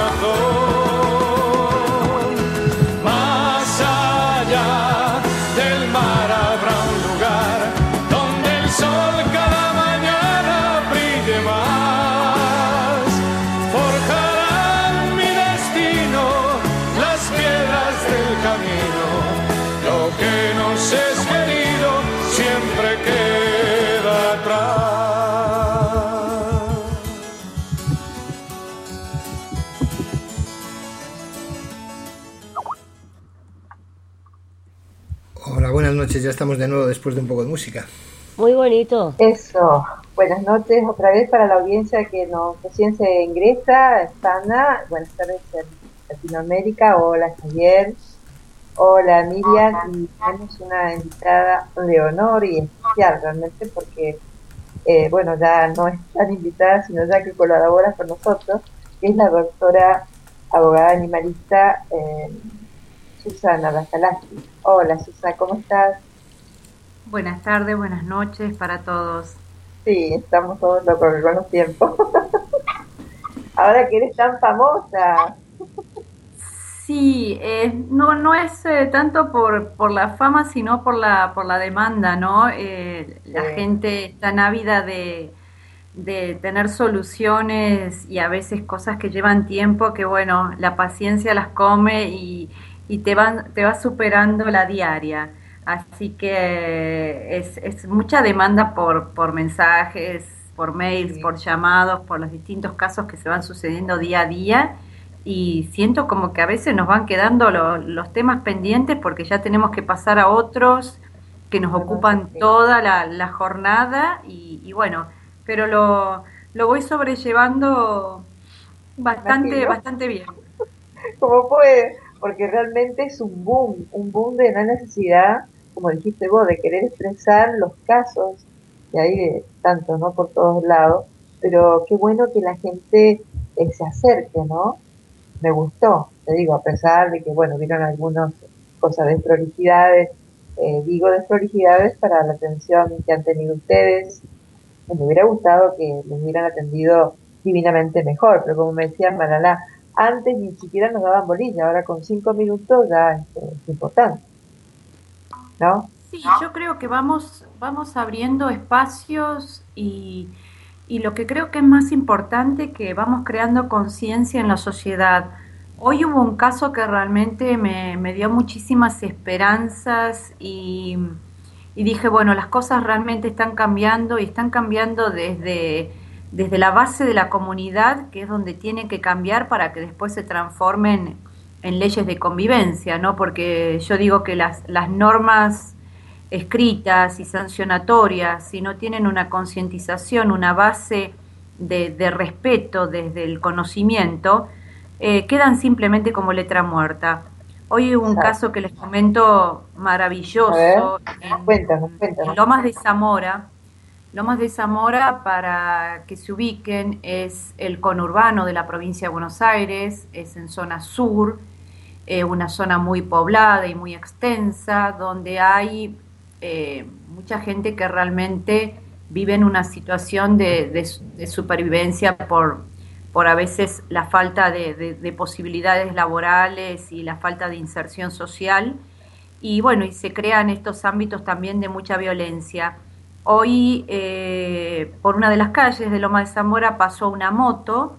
corazón. Más allá del mar habrá un lugar donde el sol cada mañana brille más. Forjarán mi destino las piedras del camino. Lo que nos es querido siempre queda atrás. Hola, buenas noches, ya estamos de nuevo después de un poco de música. Muy bonito. Eso. Buenas noches otra vez para la audiencia que nos recién se ingresa. Está Ana. Buenas tardes en Latinoamérica. Hola, Javier. Hola, Miriam. Y tenemos una invitada de honor y especial realmente porque, eh, bueno, ya no es tan invitada, sino ya que colabora con nosotros, que es la doctora abogada animalista eh, Susana Basalasky. Hola, Susana, ¿cómo estás? Buenas tardes, buenas noches para todos. Sí, estamos todos locos con los tiempos. Ahora que eres tan famosa. Sí, eh, no no es eh, tanto por por la fama, sino por la por la demanda, ¿no? Eh, la Sí. gente está ávida de de tener soluciones y a veces cosas que llevan tiempo, que bueno, la paciencia las come y, y te van te va superando la diaria. Así que eh, es, es mucha demanda por, por mensajes, por mails, Sí. por llamados, por los distintos casos que se van sucediendo día a día y siento como que a veces nos van quedando lo- los temas pendientes porque ya tenemos que pasar a otros que nos ocupan Sí. toda la, la jornada y, y bueno, pero lo, lo voy sobrellevando bastante, Imagino. bastante bien. Como puede, porque realmente es un boom, un boom de la necesidad, como dijiste vos, de querer expresar los casos, y hay de tanto, ¿no? Por todos lados, pero qué bueno que la gente eh, se acerque, ¿no? Me gustó, te digo, a pesar de que, bueno, vieron algunas cosas de desprolijidades, eh, digo desprolijidades para la atención que han tenido ustedes. Me hubiera gustado que les hubieran atendido divinamente mejor, pero como me decía Malala, antes ni siquiera nos daban bolilla, ahora con cinco minutos ya este, es importante, ¿no? Sí, yo creo que vamos, vamos abriendo espacios y, y lo que creo que es más importante, que vamos creando conciencia en la sociedad. Hoy hubo un caso que realmente me, me dio muchísimas esperanzas y, y dije, bueno, las cosas realmente están cambiando y están cambiando desde, desde la base de la comunidad, que es donde tienen que cambiar para que después se transformen en leyes de convivencia, ¿no? Porque yo digo que las, las normas escritas y sancionatorias, si no tienen una concientización, una base de, de respeto desde el conocimiento, eh, quedan simplemente como letra muerta. Hoy hubo un Exacto. caso que les comento A ver, maravilloso en, cuéntanos, en cuéntanos. Lomas de Zamora. Lomas de Zamora, para que se ubiquen, es el conurbano de la provincia de Buenos Aires, es en zona sur, eh, una zona muy poblada y muy extensa, donde hay eh, mucha gente que realmente vive en una situación de, de, de supervivencia por, por a veces la falta de, de, de posibilidades laborales y la falta de inserción social. Y bueno, y se crean estos ámbitos también de mucha violencia. Hoy, eh, por una de las calles de Loma de Zamora pasó una moto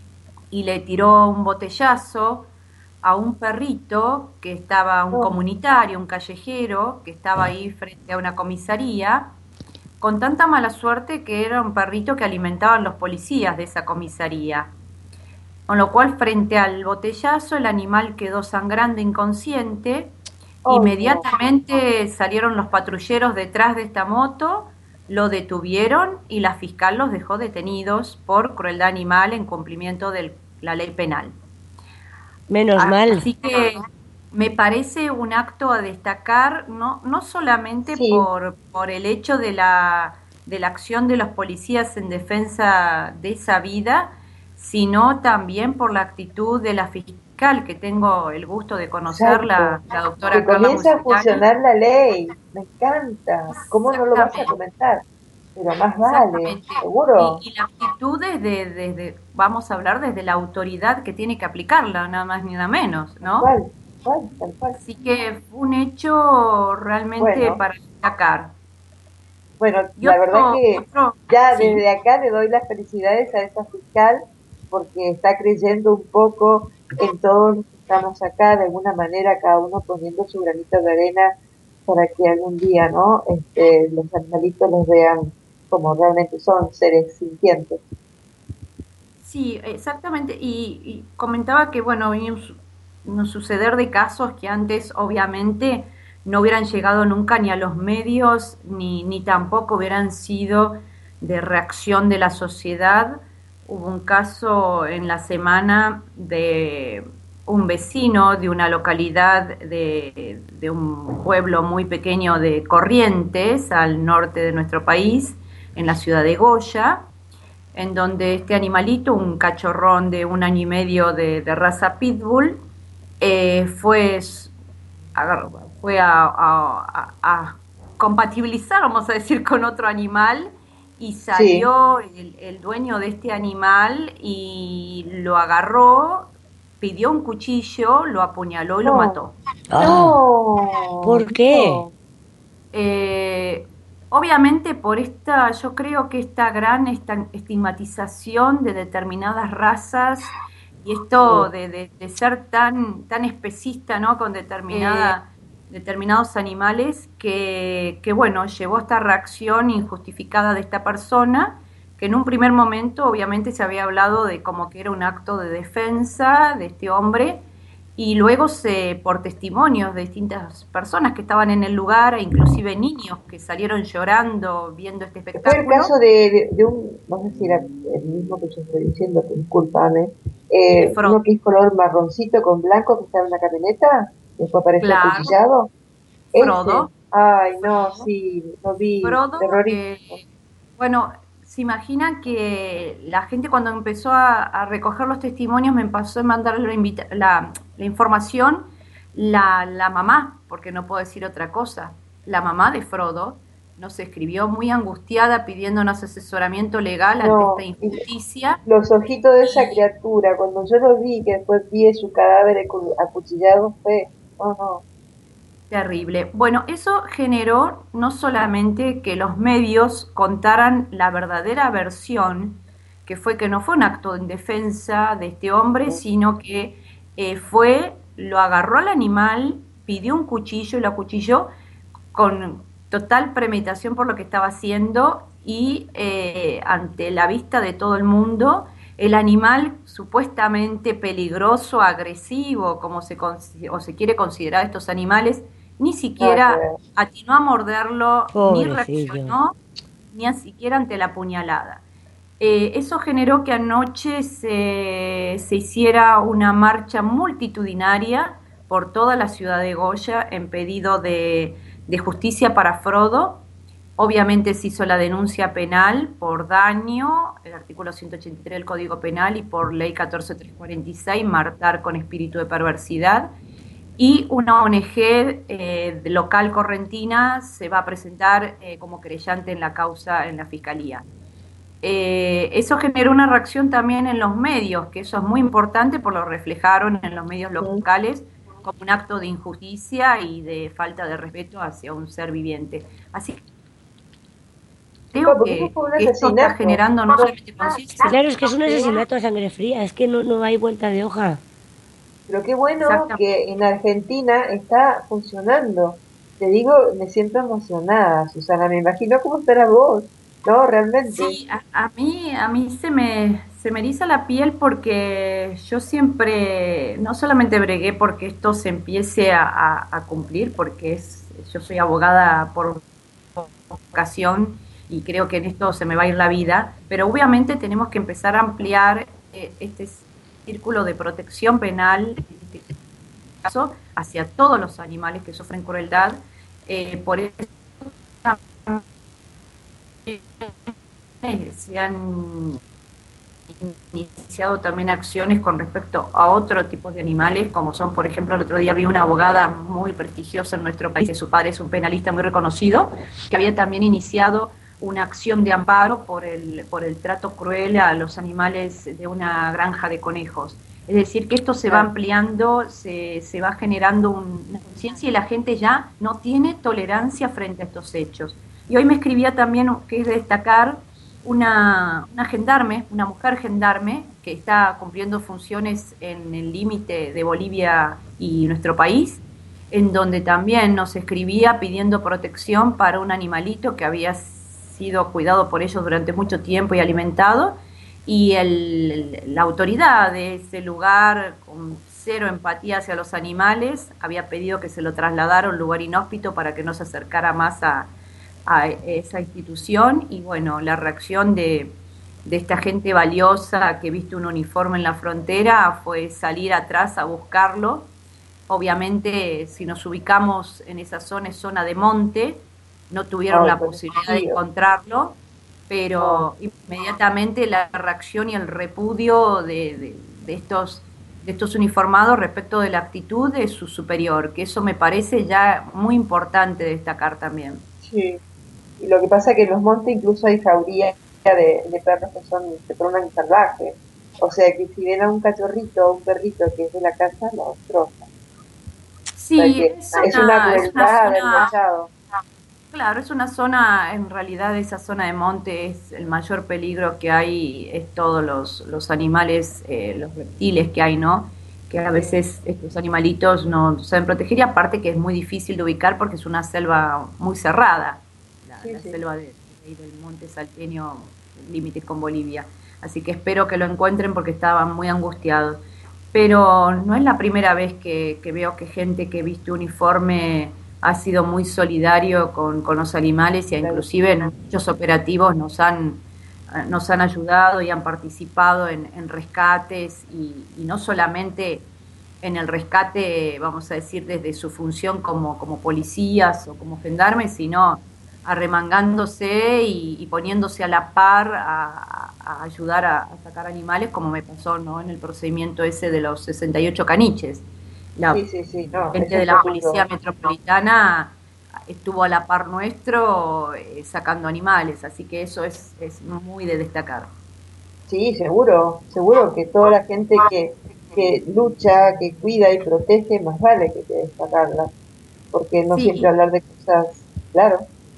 y le tiró un botellazo a un perrito que estaba, un Oh, comunitario, un callejero, que estaba ahí frente a una comisaría, con tanta mala suerte que era un perrito que alimentaban los policías de esa comisaría. Con lo cual, frente al botellazo, el animal quedó sangrando inconsciente. oh, no. Inmediatamente salieron los patrulleros detrás de esta moto, lo detuvieron y la fiscal los dejó detenidos por crueldad animal en cumplimiento de la ley penal. Menos mal. Así que me parece un acto a destacar, no, no solamente Sí, por, por el hecho de la, de la acción de los policías en defensa de esa vida, sino también por la actitud de la fiscal, que tengo el gusto de conocer, la, exacto. la Que doctora Carla comience a Musitani. funcionar la ley. Me encanta. ¿Cómo no lo vas a Exactamente. comentar? Pero más vale, Exactamente. seguro. Y, y la actitud actitud desde, desde, vamos a hablar desde la autoridad que tiene que aplicarla, nada más ni nada menos, ¿no? ¿Cuál? ¿Cuál? Tal cual. Así que fue un hecho realmente Bueno. para destacar. Bueno, Y la otro- verdad que otro- ya sí. desde acá le doy las felicidades a esta fiscal porque está creyendo un poco en todos los que estamos acá, de alguna manera cada uno poniendo su granito de arena para que algún día, ¿no? Este, los animalitos los vean como realmente son, seres sintientes. Sí, exactamente. Y, y comentaba que, bueno, venía un, su- un suceder de casos que antes, obviamente, no hubieran llegado nunca ni a los medios, ni, ni tampoco hubieran sido de reacción de la sociedad. Hubo un caso en la semana de un vecino de una localidad de, de un pueblo muy pequeño de Corrientes, al norte de nuestro país, en la ciudad de Goya, en donde este animalito, un cachorrón de un año y medio de, de raza pitbull, eh, fue, s- agar- fue a, a- a- a compatibilizar, vamos a decir, con otro animal, y salió el, el dueño de este animal y lo agarró, pidió un cuchillo, lo apuñaló y lo No. mató. Ah, No, ¿por qué? no. Eh, obviamente por esta, yo creo que esta gran esta estigmatización de determinadas razas y esto de, de- de ser tan, tan especista, ¿no? Con determinada, determinados animales que, que, bueno, llevó a esta reacción injustificada de esta persona, que en un primer momento obviamente se había hablado de como que era un acto de defensa de este hombre, y luego se, por testimonios de distintas personas que estaban en el lugar, e inclusive niños que salieron llorando viendo este Fue el espectáculo. caso de, de, de un, no sé si era el mismo que yo estoy diciendo, que discúlpame, eh, De Frodo. uno que es color marroncito con blanco que está en una camioneta, después aparece Claro. acuchillado. Ese. Frodo. Ay, no, Frodo. sí, lo vi, Frodo, terrorífico. eh, bueno, se imaginan que la gente cuando empezó a, a recoger los testimonios me empezó a mandar la, invita- la, la información la, la mamá, porque no puedo decir otra cosa, la mamá de Frodo nos escribió muy angustiada pidiéndonos asesoramiento legal ante No, esta injusticia. Los ojitos de esa criatura, cuando yo lo vi, que después vi su cadáver acu- acuchillado, fue, oh no, Terrible. Bueno, eso generó no solamente que los medios contaran la verdadera versión, que fue que no fue un acto en defensa de este hombre, sino que eh, fue, lo agarró al animal, pidió un cuchillo y lo acuchilló con total premeditación por lo que estaba haciendo y eh, ante la vista de todo el mundo, el animal supuestamente peligroso, agresivo, como se, consi- o se quiere considerar estos animales, ni siquiera atinó a morderlo, ni Pobrecillo. reaccionó, ni siquiera ante la puñalada. Eh, eso generó que anoche se, se hiciera una marcha multitudinaria por toda la ciudad de Goya en pedido de, de justicia para Frodo. Obviamente se hizo la denuncia penal por daño, el artículo ciento ochenta y tres del Código Penal, y por ley catorce mil trescientos cuarenta y seis, matar con espíritu de perversidad. Y una O N G eh, local correntina se va a presentar eh, como querellante en la causa en la Fiscalía. Eh, eso generó una reacción también en los medios, que eso es muy importante, por lo reflejaron en los medios locales como un acto de injusticia y de falta de respeto hacia un ser viviente. Así que creo porque que, eso fue un que esto está asesinato. generando no solamente conciencia, Claro, es que es un sino que- asesinato a sangre fría, es que no, no hay vuelta de hoja. Pero qué bueno Exactamente. que en Argentina está funcionando. Te digo, me siento emocionada, Susana. Me imagino cómo estará vos, ¿no? Realmente. Sí, a, a mí, a mí se me, se me eriza la piel porque yo siempre, no solamente bregué porque esto se empiece a, a- a cumplir, porque es, yo soy abogada por vocación y creo que en esto se me va a ir la vida, pero obviamente tenemos que empezar a ampliar eh, este círculo de protección penal, en este caso, hacia todos los animales que sufren crueldad. Eh, por eso eh, se han iniciado también acciones con respecto a otro tipo de animales, como son, por ejemplo, el otro día vi una abogada muy prestigiosa en nuestro país, que su padre es un penalista muy reconocido, que había también iniciado una acción de amparo por el, por el trato cruel a los animales de una granja de conejos. Es decir, que esto se va ampliando, se, se va generando un, una conciencia y la gente ya no tiene tolerancia frente a estos hechos. Y hoy me escribía también, que es de destacar, una, una gendarme, una mujer gendarme, que está cumpliendo funciones en el límite de Bolivia y nuestro país, en donde también nos escribía pidiendo protección para un animalito que había sido cuidado por ellos durante mucho tiempo y alimentado, y el, la autoridad de ese lugar, con cero empatía hacia los animales, había pedido que se lo trasladara a un lugar inhóspito para que no se acercara más a, a esa institución. Y bueno, la reacción de, de esta gente valiosa que viste un uniforme en la frontera fue salir atrás a buscarlo. Obviamente, si nos ubicamos en esa zona, es zona de monte, no tuvieron oh, la posibilidad de encontrarlo, pero oh. inmediatamente la reacción y el repudio de, de, de, estos, de estos uniformados respecto de la actitud de su superior, que eso me parece ya muy importante destacar también. Sí, y lo que pasa es que en los montes incluso hay jauría de, de perros que son que tornan salvajes, o sea que si ven a un cachorrito o un perrito que es de la casa, lo destrozan. Sí, o sea es, una, es una crueldad del machado. Claro, es una zona, en realidad esa zona de monte es el mayor peligro que hay, es todos los, los animales, eh, los reptiles que hay, ¿no? Que a veces estos animalitos no saben proteger, y aparte que es muy difícil de ubicar porque es una selva muy cerrada, la, sí, la sí. selva de, de, del monte salteño, límite con Bolivia. Así que espero que lo encuentren porque estaban muy angustiados. Pero no es la primera vez que, que veo que gente que viste uniforme ha sido muy solidario con, con los animales, y inclusive en muchos operativos nos han, nos han ayudado y han participado en, en rescates, y, y no solamente en el rescate, vamos a decir, desde su función como, como policías o como gendarmes, sino arremangándose y, y poniéndose a la par a, a ayudar a, a sacar animales, como me pasó, ¿no?, en el procedimiento ese de los sesenta y ocho caniches. La sí, sí, sí, no, gente de la Policía Metropolitana estuvo a la par nuestro eh, sacando animales, así que eso es, es muy de destacar. Sí, seguro, seguro que toda la gente que, que lucha, que cuida y protege, más vale que te destacarla, porque no sí. siempre hablar de cosas, claro.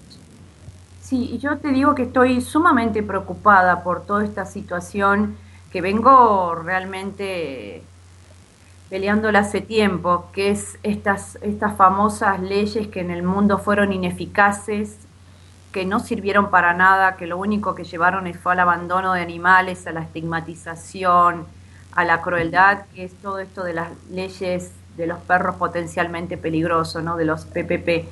Sí, y yo te digo que estoy sumamente preocupada por toda esta situación, que vengo realmente peleándola hace tiempo, que es estas, estas famosas leyes que en el mundo fueron ineficaces, que no sirvieron para nada, que lo único que llevaron fue al abandono de animales, a la estigmatización, a la crueldad, que es todo esto de las leyes de los perros potencialmente peligrosos, ¿no?, de los P P P.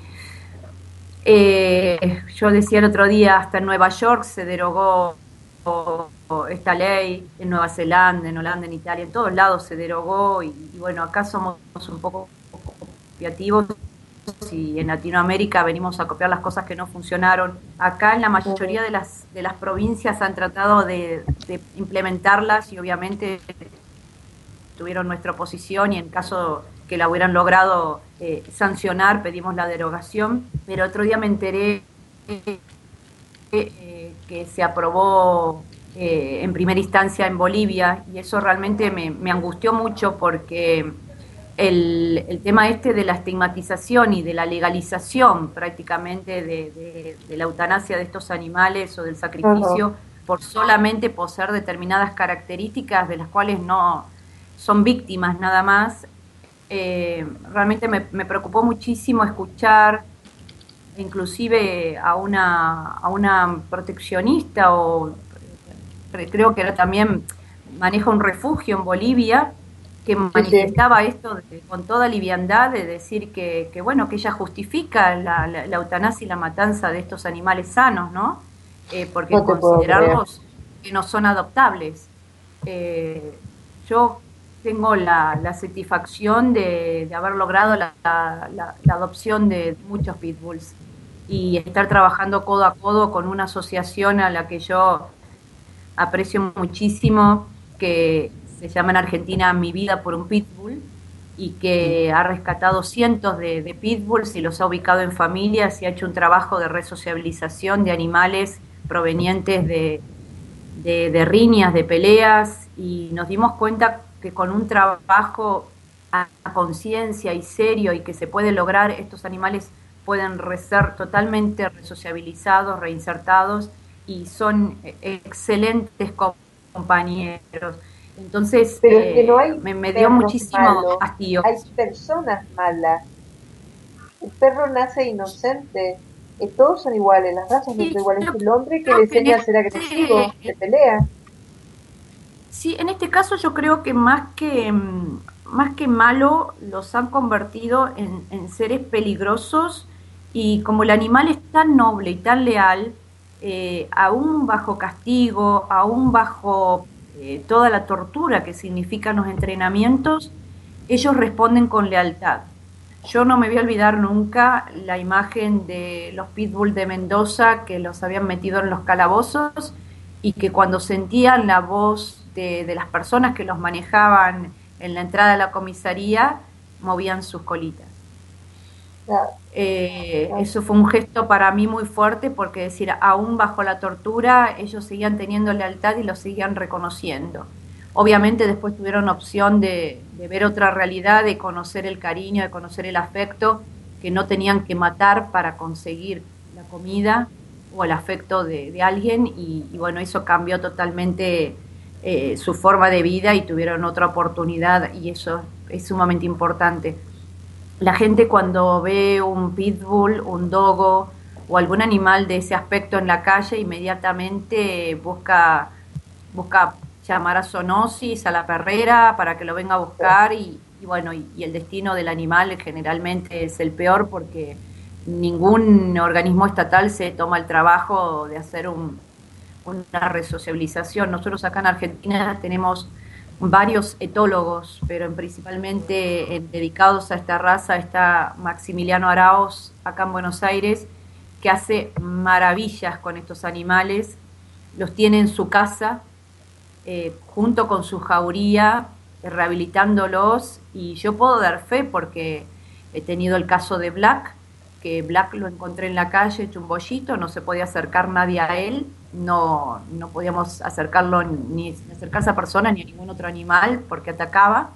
Eh, yo decía el otro día, hasta en Nueva York se derogó esta ley, en Nueva Zelanda, en Holanda, en Italia, en todos lados se derogó, y, y bueno, acá somos un poco copiativos, y en Latinoamérica venimos a copiar las cosas que no funcionaron. Acá en la mayoría de las, de las provincias han tratado de, de implementarlas, y obviamente tuvieron nuestra oposición, y en caso que la hubieran logrado eh, sancionar, pedimos la derogación. Pero otro día me enteré eh, eh, que se aprobó eh, en primera instancia en Bolivia, y eso realmente me, me angustió mucho, porque el, el tema este de la estigmatización y de la legalización prácticamente de, de, de la eutanasia de estos animales o del sacrificio, uh-huh, por solamente poseer determinadas características de las cuales no son víctimas nada más. Eh, realmente me, me preocupó muchísimo escuchar inclusive a una a una proteccionista, o creo que era también maneja un refugio en Bolivia, que manifestaba esto de, con toda liviandad, de decir que, que bueno, que ella justifica la, la, la eutanasia y la matanza de estos animales sanos, ¿no? Eh, porque no considerarlos que no son adoptables. Eh, yo tengo la, la satisfacción de, de haber logrado la, la, la adopción de muchos pitbulls, y estar trabajando codo a codo con una asociación a la que yo aprecio muchísimo, que se llama en Argentina Mi Vida por un Pitbull, y que ha rescatado cientos de, de pitbulls y los ha ubicado en familias, y ha hecho un trabajo de resociabilización de animales provenientes de, de, de riñas, de peleas, y nos dimos cuenta que con un trabajo a conciencia y serio y que se puede lograr, estos animales pueden ser totalmente resociabilizados, reinsertados y son excelentes compañeros. Entonces, pero es que no hay eh, me, me dio muchísimo malos, hastío. hay personas malas. El perro nace inocente, eh, todos son iguales, las razas no son iguales. El hombre que le enseña a ser agresivo, se pelea. Sí, en este caso yo creo que más que más que malo los han convertido en, en seres peligrosos, y como el animal es tan noble y tan leal, eh, aún bajo castigo, aún bajo eh, toda la tortura que significan los entrenamientos, ellos responden con lealtad. Yo no me voy a olvidar nunca la imagen de los pitbull de Mendoza que los habían metido en los calabozos y que cuando sentían la voz de, de las personas que los manejaban en la entrada de la comisaría, movían sus colitas. Eh, eso fue un gesto para mí muy fuerte, porque decir, aún bajo la tortura ellos seguían teniendo lealtad y lo seguían reconociendo. Obviamente después tuvieron opción de, de ver otra realidad, de conocer el cariño, de conocer el afecto, que no tenían que matar para conseguir la comida o el afecto de, de alguien, y, y bueno, eso cambió totalmente eh, su forma de vida y tuvieron otra oportunidad, y eso es sumamente importante. La gente cuando ve un pitbull, un dogo o algún animal de ese aspecto en la calle, inmediatamente busca, busca llamar a Zoonosis, a la perrera, para que lo venga a buscar, y, y bueno, y, y el destino del animal generalmente es el peor, porque ningún organismo estatal se toma el trabajo de hacer un, una resocialización. Nosotros acá en Argentina tenemos varios etólogos, pero principalmente eh, dedicados a esta raza está Maximiliano Araoz, acá en Buenos Aires, que hace maravillas con estos animales, los tiene en su casa, eh, junto con su jauría, eh, rehabilitándolos, y yo puedo dar fe porque he tenido el caso de Black, que Black lo encontré en la calle hecho un bollito, no se podía acercar nadie a él, no, no podíamos acercarlo ni acercarse a personas ni a ningún otro animal porque atacaba,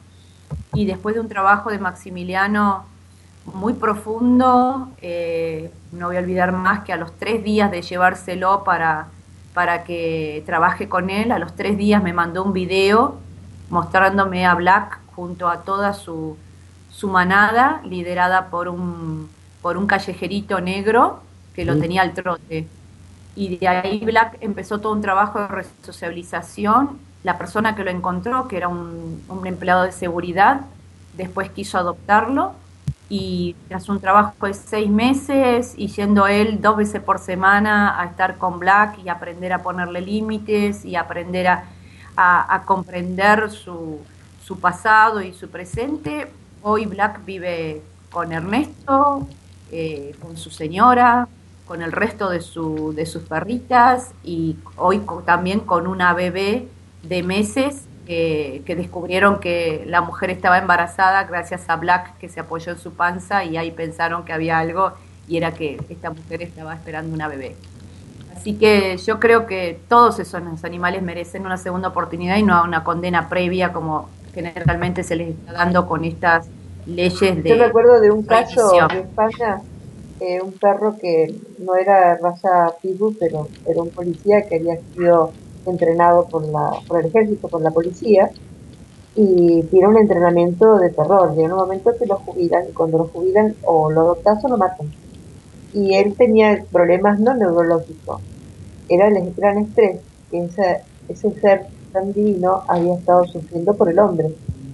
y después de un trabajo de Maximiliano muy profundo, eh, no voy a olvidar más que a los tres días de llevárselo para, para que trabaje con él, a los tres días me mandó un video mostrándome a Black junto a toda su, su manada, liderada por un, por un callejerito negro que lo tenía al trote. Y de ahí Black empezó todo un trabajo de resocialización. La persona que lo encontró, que era un, un empleado de seguridad, después quiso adoptarlo, y tras un trabajo de seis meses y yendo él dos veces por semana a estar con Black y aprender a ponerle límites y aprender a, a, a comprender su, su pasado y su presente, hoy Black vive con Ernesto, eh, con su señora, con el resto de, su, de sus perritas, y hoy co- también con una bebé de meses eh, que descubrieron que la mujer estaba embarazada gracias a Black, que se apoyó en su panza, y ahí pensaron que había algo, y era que esta mujer estaba esperando una bebé. Así que yo creo que todos esos animales merecen una segunda oportunidad y no una condena previa como generalmente se les está dando con estas leyes de... Yo me acuerdo de un caso prohibición. de España, eh, un perro que no era raza pitbull, pero era un policía que había sido entrenado por, la, por el ejército, por la policía, y tiene un entrenamiento de terror. Llega un momento que lo jubilan, y cuando lo jubilan o lo adoptan o lo matan. Y él tenía problemas no neurológicos, era el gran estrés que ese, ese ser tan divino había estado sufriendo por el hombre.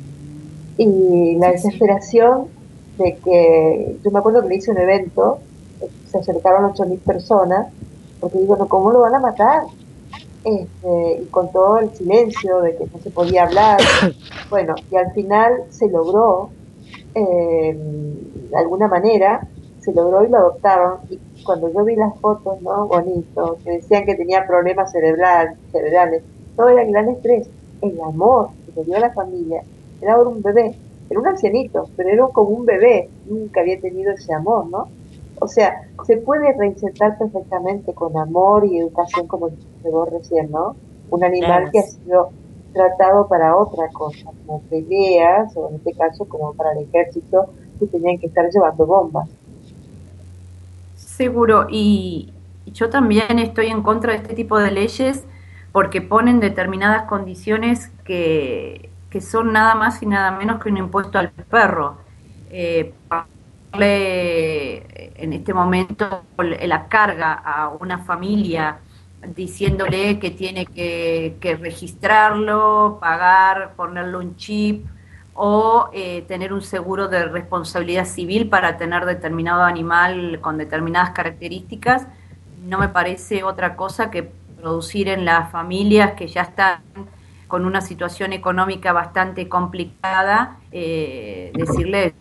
Y la desesperación de que, yo me acuerdo que le hice un evento, se acercaron ocho mil personas, porque digo, no, ¿cómo lo van a matar? Este, y con todo el silencio de que no se podía hablar, bueno, y al final se logró, eh, de alguna manera, se logró y lo adoptaron, y cuando yo vi las fotos, ¿no? Bonito, que decían que tenía problemas cerebral, cerebrales, no era el gran estrés, el amor que le dio a la familia, era un bebé, era un ancianito, pero era como un bebé, nunca había tenido ese amor, ¿no? O sea, se puede reinsertar perfectamente con amor y educación, como dijiste vos recién, ¿no? Un animal Claro. que ha sido tratado para otra cosa, como peleas, o en este caso como para el ejército, que tenían que estar llevando bombas. Seguro, y yo también estoy en contra de este tipo de leyes porque ponen determinadas condiciones que, que son nada más y nada menos que un impuesto al perro. Eh, pagarle en este momento la carga a una familia diciéndole que tiene que, que registrarlo, pagar, ponerle un chip o eh, tener un seguro de responsabilidad civil para tener determinado animal con determinadas características, no me parece otra cosa que producir en las familias que ya están con una situación económica bastante complicada, eh, decirles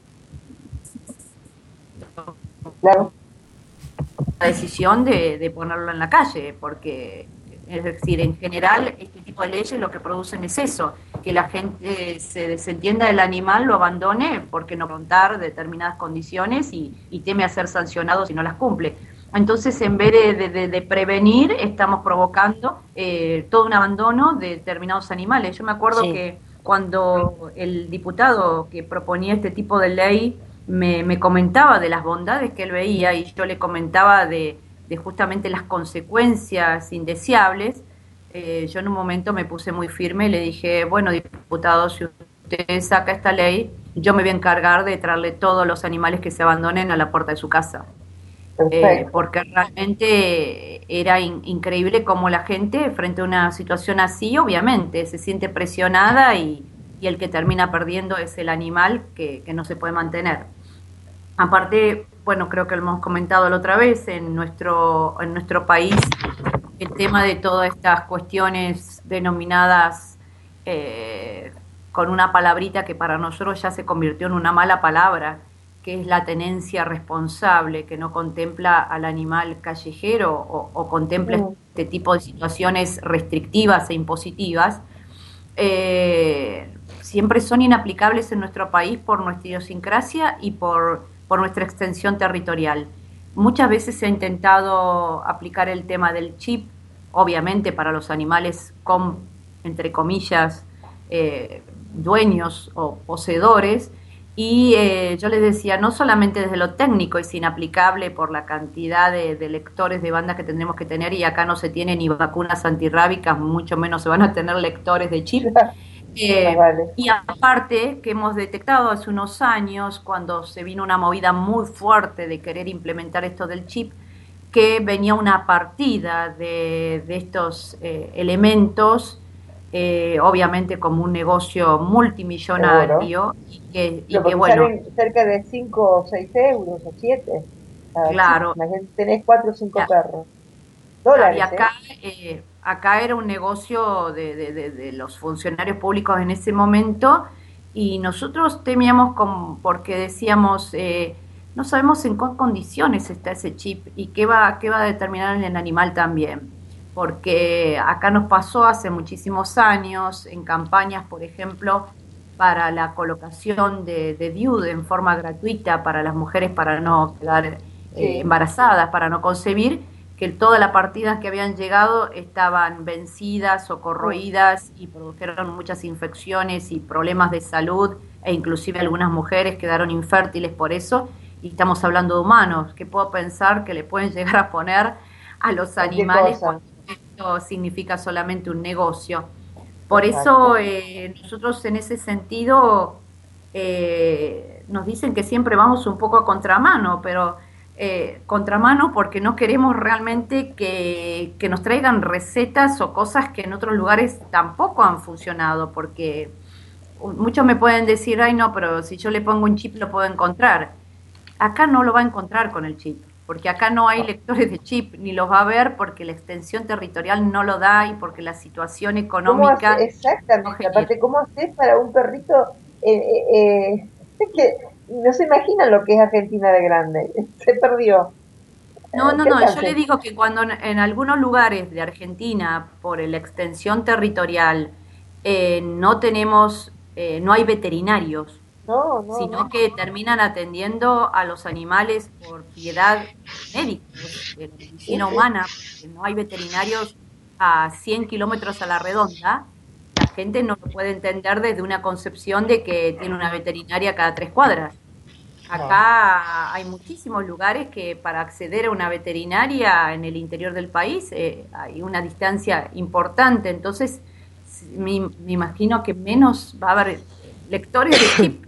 Claro. la decisión de, de ponerlo en la calle, porque es decir, en general este tipo de leyes lo que producen es eso, que la gente se desentienda del animal, lo abandone porque no contar determinadas condiciones y, y teme a ser sancionado si no las cumple. Entonces, en vez de, de, de prevenir, estamos provocando eh, todo un abandono de determinados animales. Yo me acuerdo Sí. que cuando el diputado que proponía este tipo de ley me, me comentaba de las bondades que él veía y yo le comentaba de, de justamente las consecuencias indeseables, eh, yo en un momento me puse muy firme y le dije, bueno, diputado, si usted saca esta ley, yo me voy a encargar de traerle todos los animales que se abandonen a la puerta de su casa. Eh, porque realmente era in, increíble cómo la gente frente a una situación así obviamente se siente presionada y, y el que termina perdiendo es el animal que, que no se puede mantener. Aparte, bueno, creo que lo hemos comentado la otra vez, en nuestro, en nuestro país el tema de todas estas cuestiones denominadas eh, con una palabrita que para nosotros ya se convirtió en una mala palabra, que es la tenencia responsable, que no contempla al animal callejero o, o contempla mm. este tipo de situaciones restrictivas e impositivas, eh, siempre son inaplicables en nuestro país por nuestra idiosincrasia y por, por nuestra extensión territorial. Muchas veces se ha intentado aplicar el tema del chip, obviamente para los animales con, entre comillas, eh, dueños o poseedores, y eh, yo les decía, no solamente desde lo técnico es inaplicable por la cantidad de, de lectores de banda que tendremos que tener, y acá no se tienen ni vacunas antirrábicas, mucho menos se van a tener lectores de chip. Eh, vale. Y aparte que hemos detectado hace unos años, cuando se vino una movida muy fuerte de querer implementar esto del chip, que venía una partida de, de estos eh, elementos, Eh, obviamente como un negocio multimillonario. Seguro. y que, y que bueno, cerca de cinco o seis euros o siete. Claro. Imagínate, tenés cuatro o cinco ya. perros. Dólares, y acá, ¿eh? Eh, acá era un negocio de, de, de, de los funcionarios públicos en ese momento, y nosotros temíamos con, porque decíamos, eh, no sabemos en qué condiciones está ese chip y qué va, qué va a determinar en el animal también. Porque acá nos pasó hace muchísimos años en campañas, por ejemplo, para la colocación de, de D I U D en forma gratuita para las mujeres para no quedar eh, sí. embarazadas, para no concebir, que todas las partidas que habían llegado estaban vencidas o corroídas y produjeron muchas infecciones y problemas de salud, e inclusive algunas mujeres quedaron infértiles por eso, y estamos hablando de humanos. ¿Qué puedo pensar que le pueden llegar a poner a los animales cuando esto significa solamente un negocio? Por eso eh, nosotros en ese sentido eh, nos dicen que siempre vamos un poco a contramano, pero eh, contramano porque no queremos realmente que, que nos traigan recetas o cosas que en otros lugares tampoco han funcionado, porque muchos me pueden decir, ay no, pero si yo le pongo un chip lo puedo encontrar. Acá no lo va a encontrar con el chip, porque acá no hay lectores de chip, ni los va a ver porque la extensión territorial no lo da y porque la situación económica... ¿Cómo hace, exactamente, no aparte, ¿cómo haces para un perrito eh, eh, eh, que no se imaginan lo que es Argentina de grande? Se perdió. No, no, no, yo le digo que cuando en, en algunos lugares de Argentina, por la extensión territorial, eh, no tenemos, eh, no hay veterinarios, no, no, sino no. que terminan atendiendo a los animales por piedad médica, de la medicina humana, porque no hay veterinarios a cien kilómetros a la redonda. La gente no lo puede entender desde una concepción de que tiene una veterinaria cada tres cuadras. Acá hay muchísimos lugares que para acceder a una veterinaria en el interior del país eh, hay una distancia importante, entonces me, me imagino que menos va a haber lectores de chip.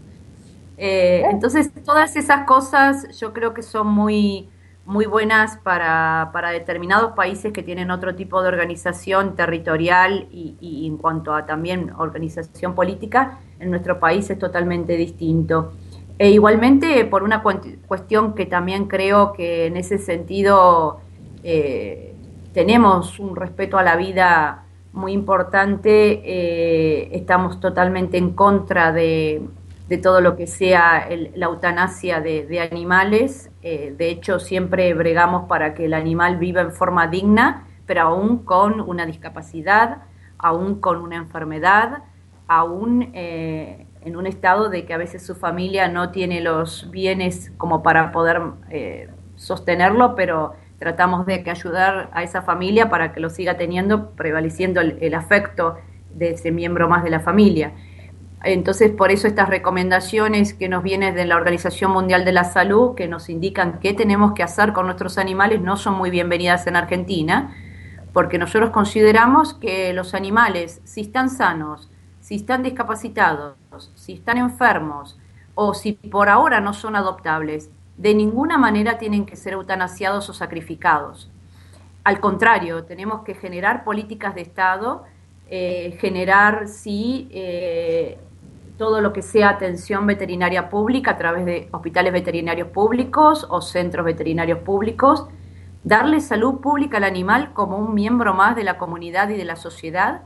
Eh, entonces todas esas cosas yo creo que son muy, muy buenas para, para determinados países que tienen otro tipo de organización territorial y, y en cuanto a también organización política, en nuestro país es totalmente distinto. E igualmente, por una cuestión que también creo que en ese sentido eh, tenemos un respeto a la vida muy importante, eh, estamos totalmente en contra de, de todo lo que sea el, la eutanasia de, de animales. Eh, de hecho, siempre bregamos para que el animal viva en forma digna, pero aún con una discapacidad, aún con una enfermedad, aún... Eh, en un estado de que a veces su familia no tiene los bienes como para poder eh, sostenerlo, pero tratamos de que ayudar a esa familia para que lo siga teniendo, prevaleciendo el, el afecto de ese miembro más de la familia. Entonces, por eso estas recomendaciones que nos vienen de la Organización Mundial de la Salud, que nos indican qué tenemos que hacer con nuestros animales, no son muy bienvenidas en Argentina, porque nosotros consideramos que los animales, si están sanos, si están discapacitados, si están enfermos o si por ahora no son adoptables, de ninguna manera tienen que ser eutanasiados o sacrificados. Al contrario, tenemos que generar políticas de Estado, eh, generar, sí, eh, todo lo que sea atención veterinaria pública a través de hospitales veterinarios públicos o centros veterinarios públicos, darle salud pública al animal como un miembro más de la comunidad y de la sociedad,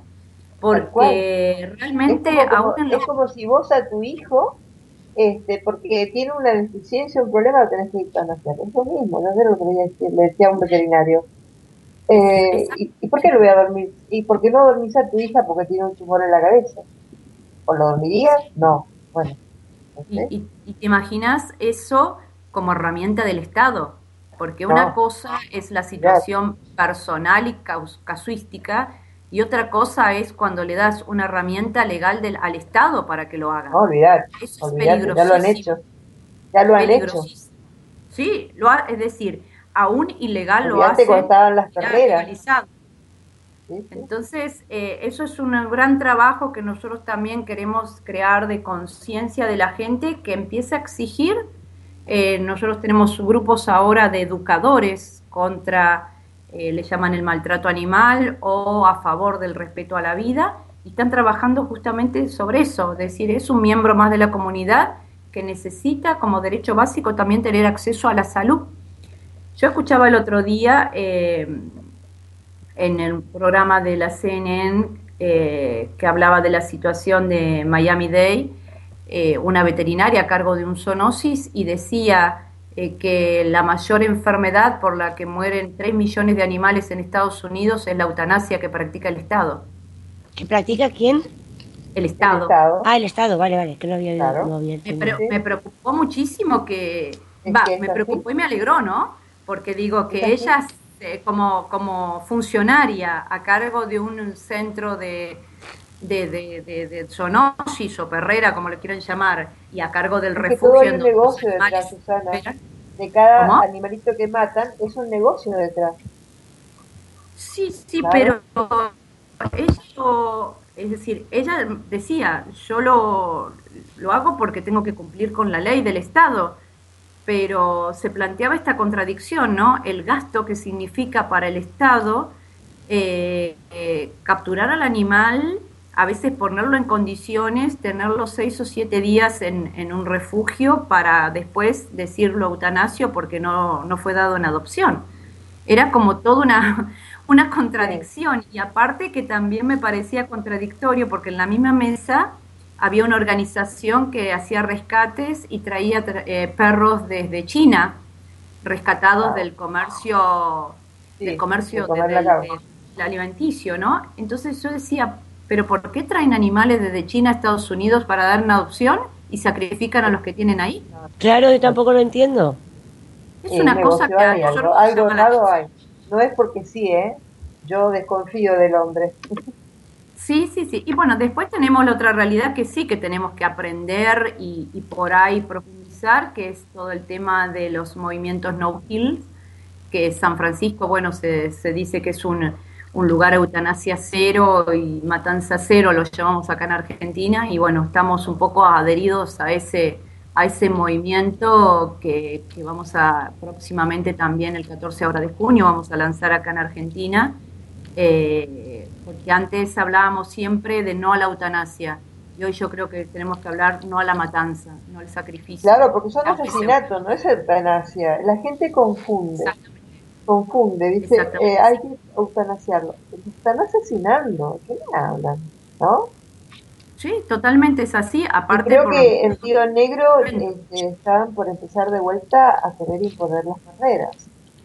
porque realmente es como, aún en es los... como si vos a tu hijo, este, porque tiene una deficiencia, un problema, lo tenés que eutanasiar. Es lo mismo, no sé lo que le decía, le decía a un veterinario. Eh, ¿y, ¿Y por qué lo voy a dormir? ¿Y por qué no dormís a tu hija porque tiene un tumor en la cabeza? ¿O lo dormirías? No. Bueno. ¿Y, y, y te imaginas eso como herramienta del Estado? Porque una no. cosa es la situación personal y caus, casuística, y otra cosa es cuando le das una herramienta legal del, al Estado para que lo haga. No, olvidar, Eso es olvidar, peligrosísimo. ya lo han hecho. Ya lo han hecho. Sí, lo ha, es decir, aún ilegal Olvidate lo hacen. cuando estaban las carreras. Sí, sí. Entonces, eh, eso es un gran trabajo que nosotros también queremos crear de conciencia de la gente que empiece a exigir. Eh, nosotros tenemos grupos ahora de educadores contra... Eh, le llaman el maltrato animal o a favor del respeto a la vida, y están trabajando justamente sobre eso, es decir, es un miembro más de la comunidad que necesita como derecho básico también tener acceso a la salud. Yo escuchaba el otro día eh, en el programa de la C N N eh, que hablaba de la situación de Miami-Dade, eh, una veterinaria a cargo de un zoonosis, y decía Eh, que la mayor enfermedad por la que mueren tres millones de animales en Estados Unidos es la eutanasia que practica el Estado. ¿Que practica quién? El Estado. El Estado. Ah, el Estado, vale, vale, que no había, Claro. no había me, pre me preocupó muchísimo que... Es Va, que es me así. preocupó y me alegró, ¿no? Porque digo que Es así. ella, eh, como, como funcionaria a cargo de un centro de... de, de, de, de zoonosis o perrera, como le quieran llamar, y a cargo del Es que refugio todo hay en un donde los negocio detrás, animales Susana. esperan. De cada ¿Cómo? animalito que matan, es un negocio detrás. Sí, sí, Claro. pero eso, es decir, ella decía, yo lo, lo hago porque tengo que cumplir con la ley del Estado, pero se planteaba esta contradicción, ¿no? El gasto que significa para el Estado eh, eh, capturar al animal, a veces ponerlo en condiciones, tenerlo seis o siete días en, en un refugio para después decirlo eutanasio porque no, no fue dado en adopción. Era como toda una, una contradicción, y aparte que también me parecía contradictorio porque en la misma mesa había una organización que hacía rescates y traía eh, perros desde China, rescatados wow. del comercio, sí, del comercio de, de, de, del alimenticio, ¿no? Entonces yo decía, pero ¿por qué traen animales desde China a Estados Unidos para dar una adopción y sacrifican a los que tienen ahí? Claro, yo tampoco lo entiendo. Es una Eh, cosa que negocio hay, a algo, nosotros algo nos llama la raro hay. No es porque sí, ¿eh? Yo desconfío del hombre. Sí, sí, sí. Y bueno, después tenemos la otra realidad que sí, que tenemos que aprender y, y por ahí profundizar, que es todo el tema de los movimientos no-kill, que San Francisco, bueno, se, se dice que es un, un lugar eutanasia cero y matanza cero, lo llamamos acá en Argentina, y bueno, estamos un poco adheridos a ese, a ese movimiento que, que vamos a próximamente también el catorce ahora de junio, vamos a lanzar acá en Argentina, eh, porque antes hablábamos siempre de no a la eutanasia, y hoy yo creo que tenemos que hablar no a la matanza, no al sacrificio. Claro, porque son asesinatos, no es eutanasia. La gente confunde. Confunde, dice, eh, hay que eutanasiarlo. Están asesinando, ¿qué me hablan? ¿No? Sí, totalmente es así. Aparte, y creo por que lo... en Río Negro este, estaban por empezar de vuelta a querer imponer las carreras.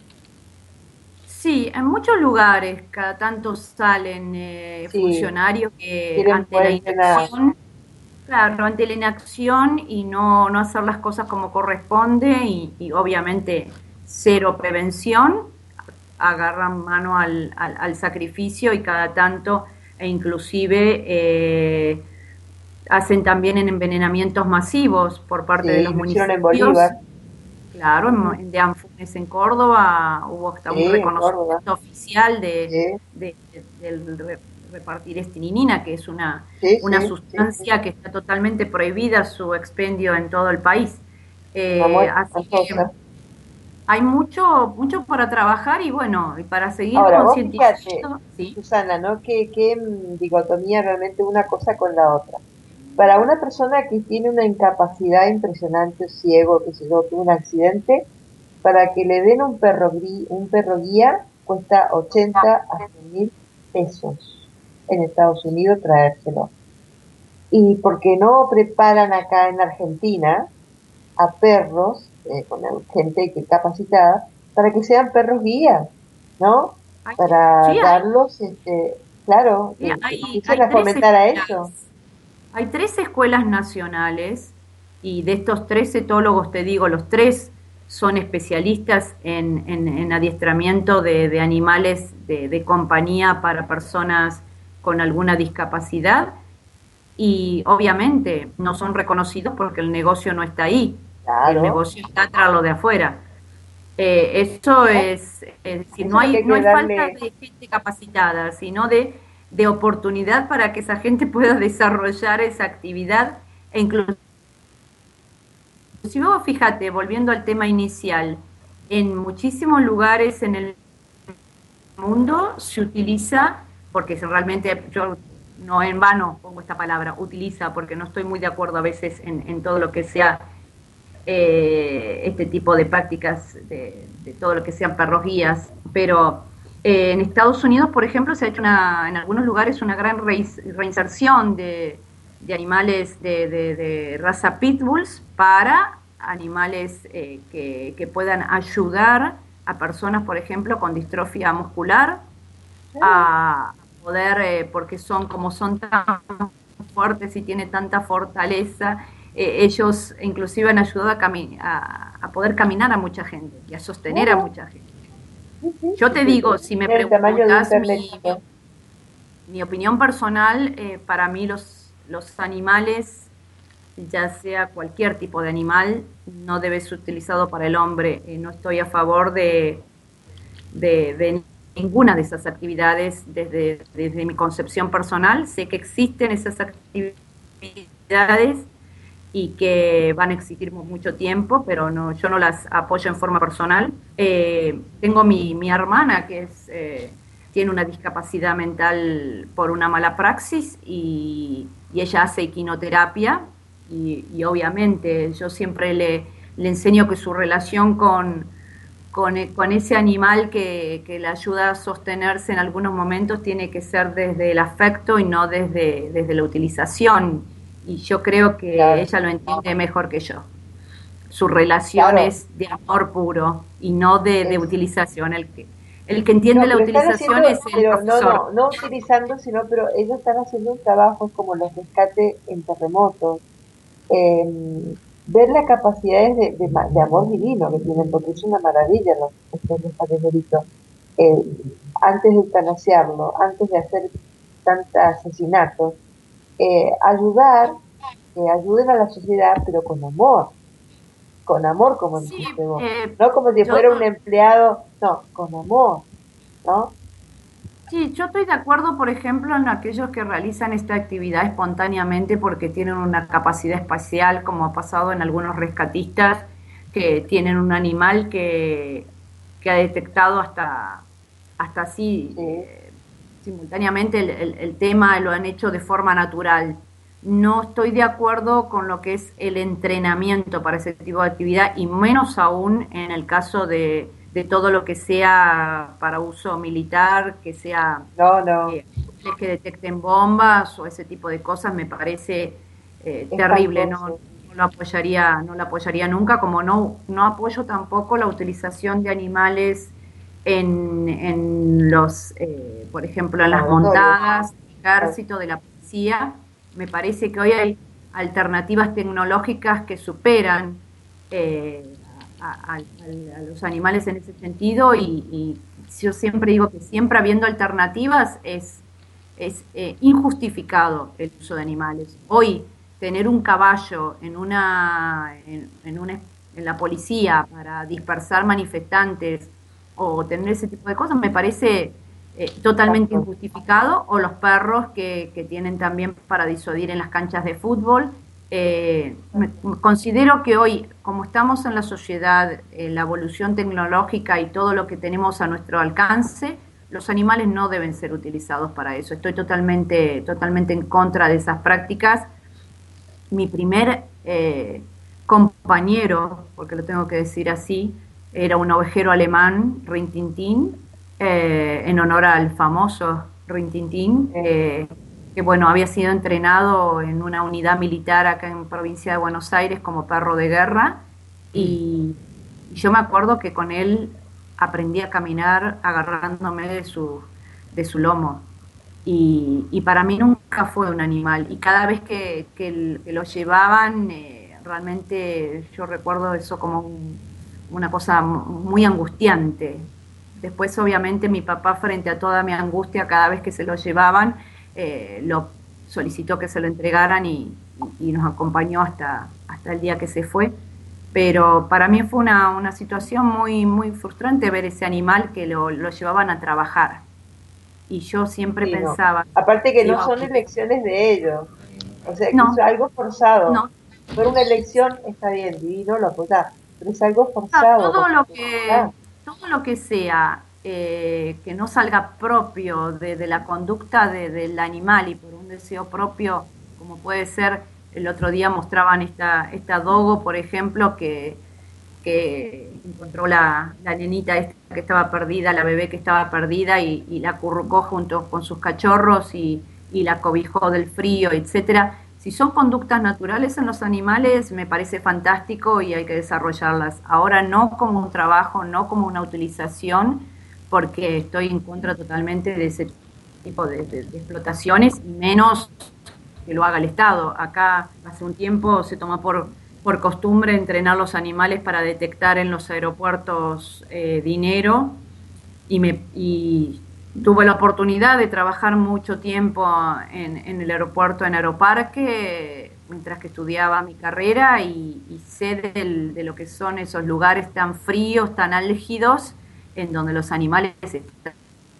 Sí, en muchos lugares cada tanto salen eh, sí. funcionarios que ante la inacción, claro, ante la inacción y no, no hacer las cosas como corresponde y, y obviamente cero prevención, agarran mano al, al, al sacrificio y cada tanto e inclusive eh, hacen también en envenenamientos masivos por parte sí, de los municipios. En Bolívar. Claro, en, de Anfunes en Córdoba hubo hasta sí, un reconocimiento oficial de, sí. de, de, de repartir estinina, que es una, sí, una sí, sustancia sí. que está totalmente prohibida su expendio en todo el país. Eh, así que hay mucho mucho para trabajar y bueno, y para seguir concientizando. Sí. Susana, ¿no? Qué, qué dicotomía realmente una cosa con la otra. Para una persona que tiene una incapacidad impresionante, ciego, que se yo, tuvo un accidente, para que le den un perro, un perro guía cuesta ochenta a cien mil pesos en Estados Unidos traérselo. Y porque no preparan acá en Argentina a perros, eh, con gente que capacitada, para que sean perros guías, ¿no? Para sí, darlos, este, claro, sí, hay, empiecen a fomentar a eso. Hay tres escuelas nacionales y de estos tres etólogos, te digo, los tres son especialistas en, en, en adiestramiento de, de animales de, de compañía para personas con alguna discapacidad y obviamente no son reconocidos porque el negocio no está ahí, claro. El negocio está tras lo de afuera. Eh, eso es, es decir, no hay, no hay darle... falta de gente capacitada, sino de... de oportunidad para que esa gente pueda desarrollar esa actividad e incluso si vos fíjate, volviendo al tema inicial, en muchísimos lugares en el mundo se utiliza, porque realmente yo no en vano pongo esta palabra, utiliza, porque no estoy muy de acuerdo a veces en, en todo lo que sea eh, este tipo de prácticas, de, de todo lo que sean perros guías, pero Eh, en Estados Unidos, por ejemplo, se ha hecho una, en algunos lugares una gran reinserción de, de animales de, de, de raza pitbulls para animales eh, que, que puedan ayudar a personas, por ejemplo, con distrofia muscular, a poder, eh, porque son como son tan fuertes y tienen tanta fortaleza, eh, ellos inclusive han ayudado a, cami a, a poder caminar a mucha gente y a sostener a mucha gente. Yo te digo, si me preguntas mi, mi opinión personal, eh, para mí los, los animales, ya sea cualquier tipo de animal, no debe ser utilizado para el hombre. Eh, no estoy a favor de, de, de ninguna de esas actividades desde, desde mi concepción personal. Sé que existen esas actividades y que van a exigir mucho tiempo, pero no, yo no las apoyo en forma personal. Eh, tengo mi, mi hermana que es, eh, tiene una discapacidad mental por una mala praxis y, y ella hace equinoterapia y, y obviamente yo siempre le, le enseño que su relación con, con, con ese animal que, que le ayuda a sostenerse en algunos momentos tiene que ser desde el afecto y no desde, desde la utilización. Y yo creo que claro. ella lo entiende mejor que yo. Su relación claro. es de amor puro y no de, de utilización. El que, el que entiende No, la pero están utilización haciendo, es el pero no, profesor. no, no utilizando, sino, pero ellos están haciendo un trabajo como los rescates en terremotos, eh, ver las capacidades de, de, ma- de amor divino que tienen, porque es una maravilla los, estos los pandeméritos. Eh, antes de eutanasiarlo, antes de hacer tantos asesinatos, eh, ayudar, que ayuden a la sociedad, pero con amor, con amor, como dijiste vos, eh, no como si yo fuera to- un empleado, no, con amor, ¿no? Sí, yo estoy de acuerdo, por ejemplo, en aquellos que realizan esta actividad espontáneamente porque tienen una capacidad espacial, como ha pasado en algunos rescatistas que tienen un animal que, que ha detectado hasta, hasta así eh, simultáneamente el, el- el tema, lo han hecho de forma natural. No estoy de acuerdo con lo que es el entrenamiento para ese tipo de actividad y menos aún en el caso de, de todo lo que sea para uso militar, que sea No, no. eh, que detecten bombas o ese tipo de cosas, me parece eh, terrible. No, Espantoso. no lo apoyaría, no lo apoyaría nunca, como no, no apoyo tampoco la utilización de animales en, en los, eh, por ejemplo, en las Laboratorios. montadas, del ejército, de la policía. Me parece que hoy hay alternativas tecnológicas que superan eh, a, a- a- a los animales en ese sentido y, y yo siempre digo que siempre habiendo alternativas es, es eh, injustificado el uso de animales. Hoy tener un caballo en una, en, en una en la policía para dispersar manifestantes o tener ese tipo de cosas me parece eh, totalmente injustificado, o los perros que, que tienen también para disuadir en las canchas de fútbol. Eh, me- considero que hoy, como estamos en la sociedad, eh, la evolución tecnológica y todo lo que tenemos a nuestro alcance, los animales no deben ser utilizados para eso. Estoy totalmente, totalmente en contra de esas prácticas. Mi primer eh, compañero, porque lo tengo que decir así, era un ovejero alemán, Rintintín, eh, en honor al famoso Rintintín, eh, que bueno, había sido entrenado en una unidad militar acá en provincia de Buenos Aires como perro de guerra, y, y yo me acuerdo que con él aprendí a caminar agarrándome de su, de su lomo. Y, y para mí nunca fue un animal. Y cada vez que, que, el- que lo llevaban, eh, realmente yo recuerdo eso como un- una cosa muy angustiante. Después, obviamente, mi papá, frente a toda mi angustia, cada vez que se lo llevaban, eh, lo solicitó que se lo entregaran y, y- y nos acompañó hasta, hasta el día que se fue. Pero para mí fue una, una situación muy, muy frustrante ver ese animal que lo, lo llevaban a trabajar. Y yo siempre Sí, no. pensaba, Aparte que se no iba a son elecciones de ellos, o sea, que No. es algo forzado. No. Por una elección está bien, divino, lo apoyás, pero es algo Ah, forzado. todo lo porque- que ah, todo lo que sea eh, que no salga propio de, de la conducta de- del animal y por un deseo propio, como puede ser, el otro día mostraban esta, esta dogo, por ejemplo, que, que encontró la, la nenita esta que estaba perdida, la bebé que estaba perdida y, y la acurrucó junto con sus cachorros y, y la cobijó del frío, etcétera. Si son conductas naturales en los animales, me parece fantástico y hay que desarrollarlas. Ahora no como un trabajo, no como una utilización, porque estoy en contra totalmente de ese tipo de, de- de explotaciones, y menos que lo haga el Estado. Acá hace un tiempo se tomó por, por costumbre entrenar los animales para detectar en los aeropuertos eh, dinero y, me, y tuve la oportunidad de trabajar mucho tiempo en, en el aeropuerto, en Aeroparque, mientras que estudiaba mi carrera y, y sé del- de lo que son esos lugares tan fríos, tan álgidos, en donde los animales están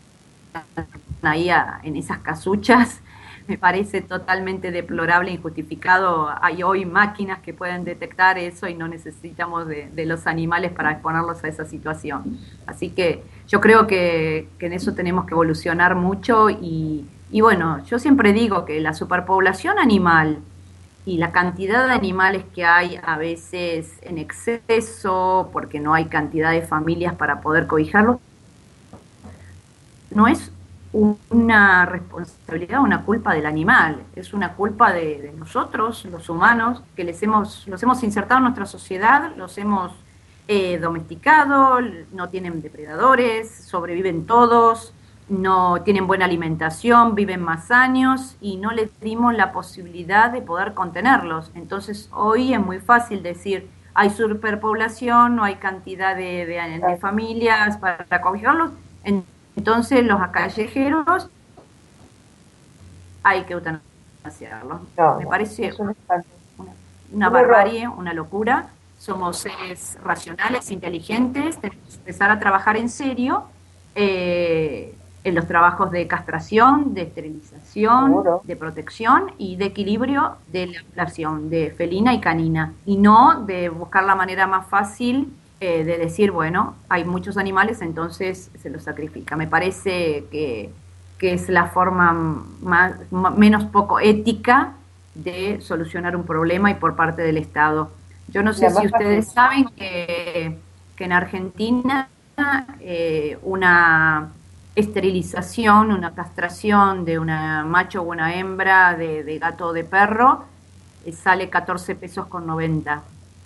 ahí a- en esas casuchas. Me parece totalmente deplorable, injustificado. Hay hoy máquinas que pueden detectar eso y no necesitamos de, de los animales para exponerlos a esa situación. Así que yo creo que, que en eso tenemos que evolucionar mucho y, y bueno, yo siempre digo que la superpoblación animal y la cantidad de animales que hay a veces en exceso, porque no hay cantidad de familias para poder cobijarlos, no es una responsabilidad, una culpa del animal, es una culpa de, de nosotros, los humanos, que les hemos, los hemos insertado en nuestra sociedad, los hemos eh, domesticado, no tienen depredadores, sobreviven todos, no tienen buena alimentación, viven más años y no les dimos la posibilidad de poder contenerlos. Entonces hoy es muy fácil decir, hay superpoblación, no hay cantidad de, de, de familias para acogerlos, entonces los callejeros hay que eutanasiarlos. No, Me parece una, una barbarie, una locura. Somos seres racionales, inteligentes, tenemos que empezar a trabajar en serio eh, en los trabajos de castración, de esterilización, Seguro. de protección y de equilibrio de la población de felina y canina, y no de buscar la manera más fácil eh, de decir, bueno, hay muchos animales, entonces se los sacrifica. Me parece que, que es la forma más, más, menos poco ética de solucionar un problema y por parte del Estado. Yo no sé si ustedes saben que, que en Argentina eh, una esterilización, una castración de una macho o una hembra de, de gato o de perro eh, sale catorce pesos con noventa.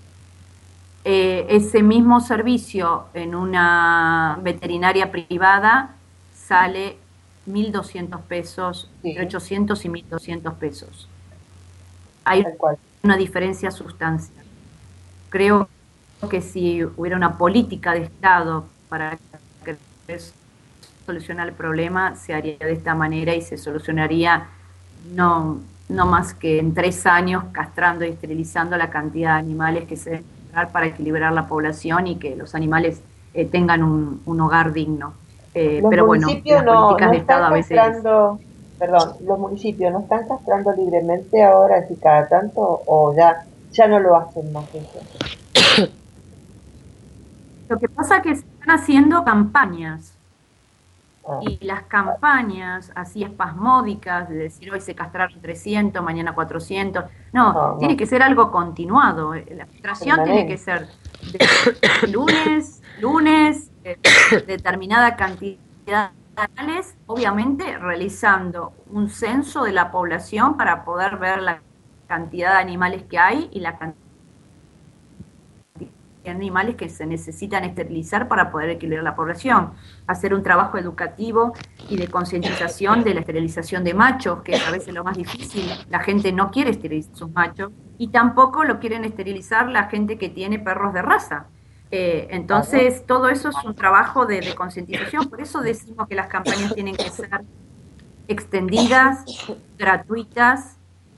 Eh, ese mismo servicio en una veterinaria privada sale mil doscientos pesos, sí. entre ochocientos y mil doscientos pesos. Hay una diferencia sustancial. Creo que si hubiera una política de Estado para que solucionar el problema, se haría de esta manera y se solucionaría no, no más que en tres años castrando y esterilizando la cantidad de animales que se deben castrar para equilibrar la población y que los animales eh, tengan un, un hogar digno. Eh, pero bueno, las no, políticas no de Estado a veces... Castrando, perdón, los municipios no están castrando libremente ahora, así cada tanto, o ya... ya no lo hacen más eso. Lo que pasa es que se están haciendo campañas ah. y las campañas así espasmódicas de decir hoy se castraron trescientos, mañana cuatrocientos, no, no tiene no. que ser algo continuado. La castración tiene que ser de lunes, lunes, de determinada cantidad de animales, obviamente realizando un censo de la población para poder ver la cantidad de animales que hay y la cantidad de animales que se necesitan esterilizar para poder equilibrar la población. Hacer un trabajo educativo y de concientización de la esterilización de machos, que es a veces lo más difícil. La gente no quiere esterilizar sus machos y tampoco lo quieren esterilizar la gente que tiene perros de raza. Eh, entonces, todo eso es un trabajo de, de concientización. Por eso decimos que las campañas tienen que ser extendidas, gratuitas,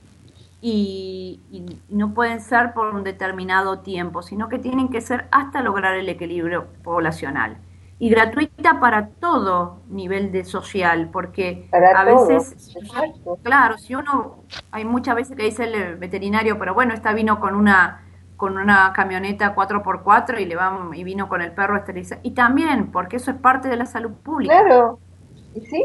Y, y no pueden ser por un determinado tiempo, sino que tienen que ser hasta lograr el equilibrio poblacional. Y gratuita para todo nivel de social, porque para a todo. veces, Exacto. claro, si uno, hay muchas veces que dice el veterinario, pero bueno, esta vino con una con una camioneta cuatro por cuatro y le vamos, y vino con el perro esterilizado. Y también, porque eso es parte de la salud pública. Claro, sí.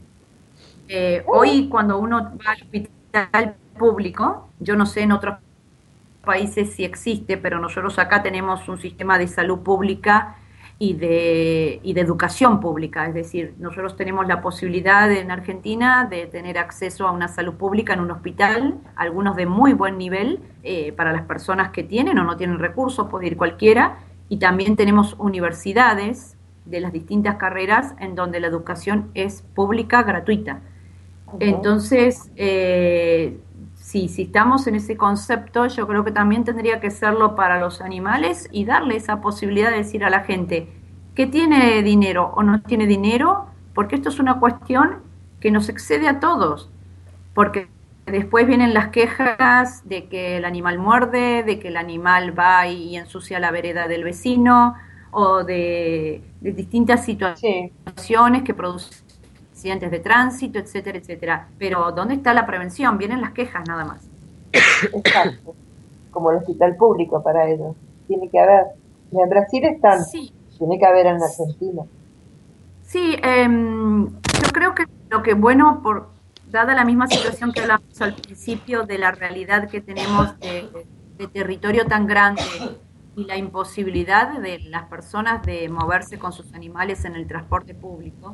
Eh, uh. Hoy cuando uno va al hospital público, yo no sé en otros países si existe, pero nosotros acá tenemos un sistema de salud pública y de, y de educación pública, es decir, nosotros tenemos la posibilidad en Argentina de tener acceso a una salud pública en un hospital, algunos de muy buen nivel, eh, para las personas que tienen o no tienen recursos, puede ir cualquiera, y también tenemos universidades de las distintas carreras en donde la educación es pública, gratuita. Uh-huh. Entonces, eh, Sí, si estamos en ese concepto, yo creo que también tendría que serlo para los animales y darle esa posibilidad de decir a la gente que tiene dinero o no tiene dinero, porque esto es una cuestión que nos excede a todos, porque después vienen las quejas de que el animal muerde, de que el animal va y ensucia la vereda del vecino, o de, de distintas situaciones sí. que producen accidentes de tránsito, etcétera, etcétera. Pero ¿dónde está la prevención? Vienen las quejas nada más. Exacto. Como el hospital público para ellos. Tiene que haber. Y en Brasil están. Sí. Tiene que haber en Argentina. Sí, eh, yo creo que lo que bueno, por dada la misma situación que hablamos al principio de la realidad que tenemos de, de territorio tan grande y la imposibilidad de las personas de moverse con sus animales en el transporte público,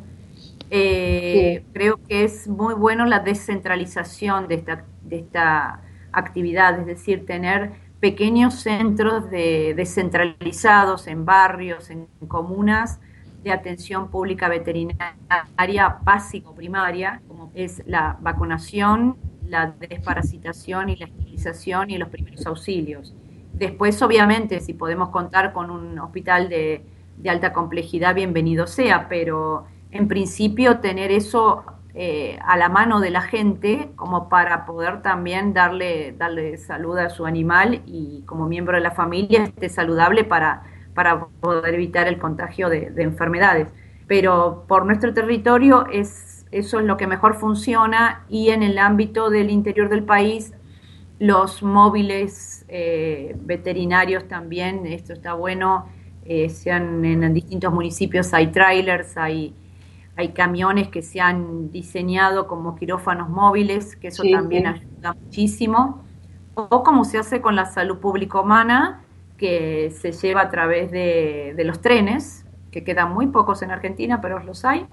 Eh, sí. creo que es muy bueno la descentralización de esta, de esta actividad, es decir, tener pequeños centros de, descentralizados en barrios, en comunas, de atención pública veterinaria básica o primaria, como es la vacunación, la desparasitación y la esterilización y los primeros auxilios. Después, obviamente, si podemos contar con un hospital de, de alta complejidad, bienvenido sea, pero en principio tener eso eh, a la mano de la gente como para poder también darle, darle salud a su animal y como miembro de la familia esté saludable para, para poder evitar el contagio de, de enfermedades. Pero por nuestro territorio es, eso es lo que mejor funciona, y en el ámbito del interior del país los móviles eh, veterinarios también, esto está bueno, eh, sean en, en distintos municipios hay trailers, hay, hay camiones que se han diseñado como quirófanos móviles, que eso sí, también sí. ayuda muchísimo, o como se hace con la salud pública humana, que se lleva a través de, de los trenes, que quedan muy pocos en Argentina, pero los hay.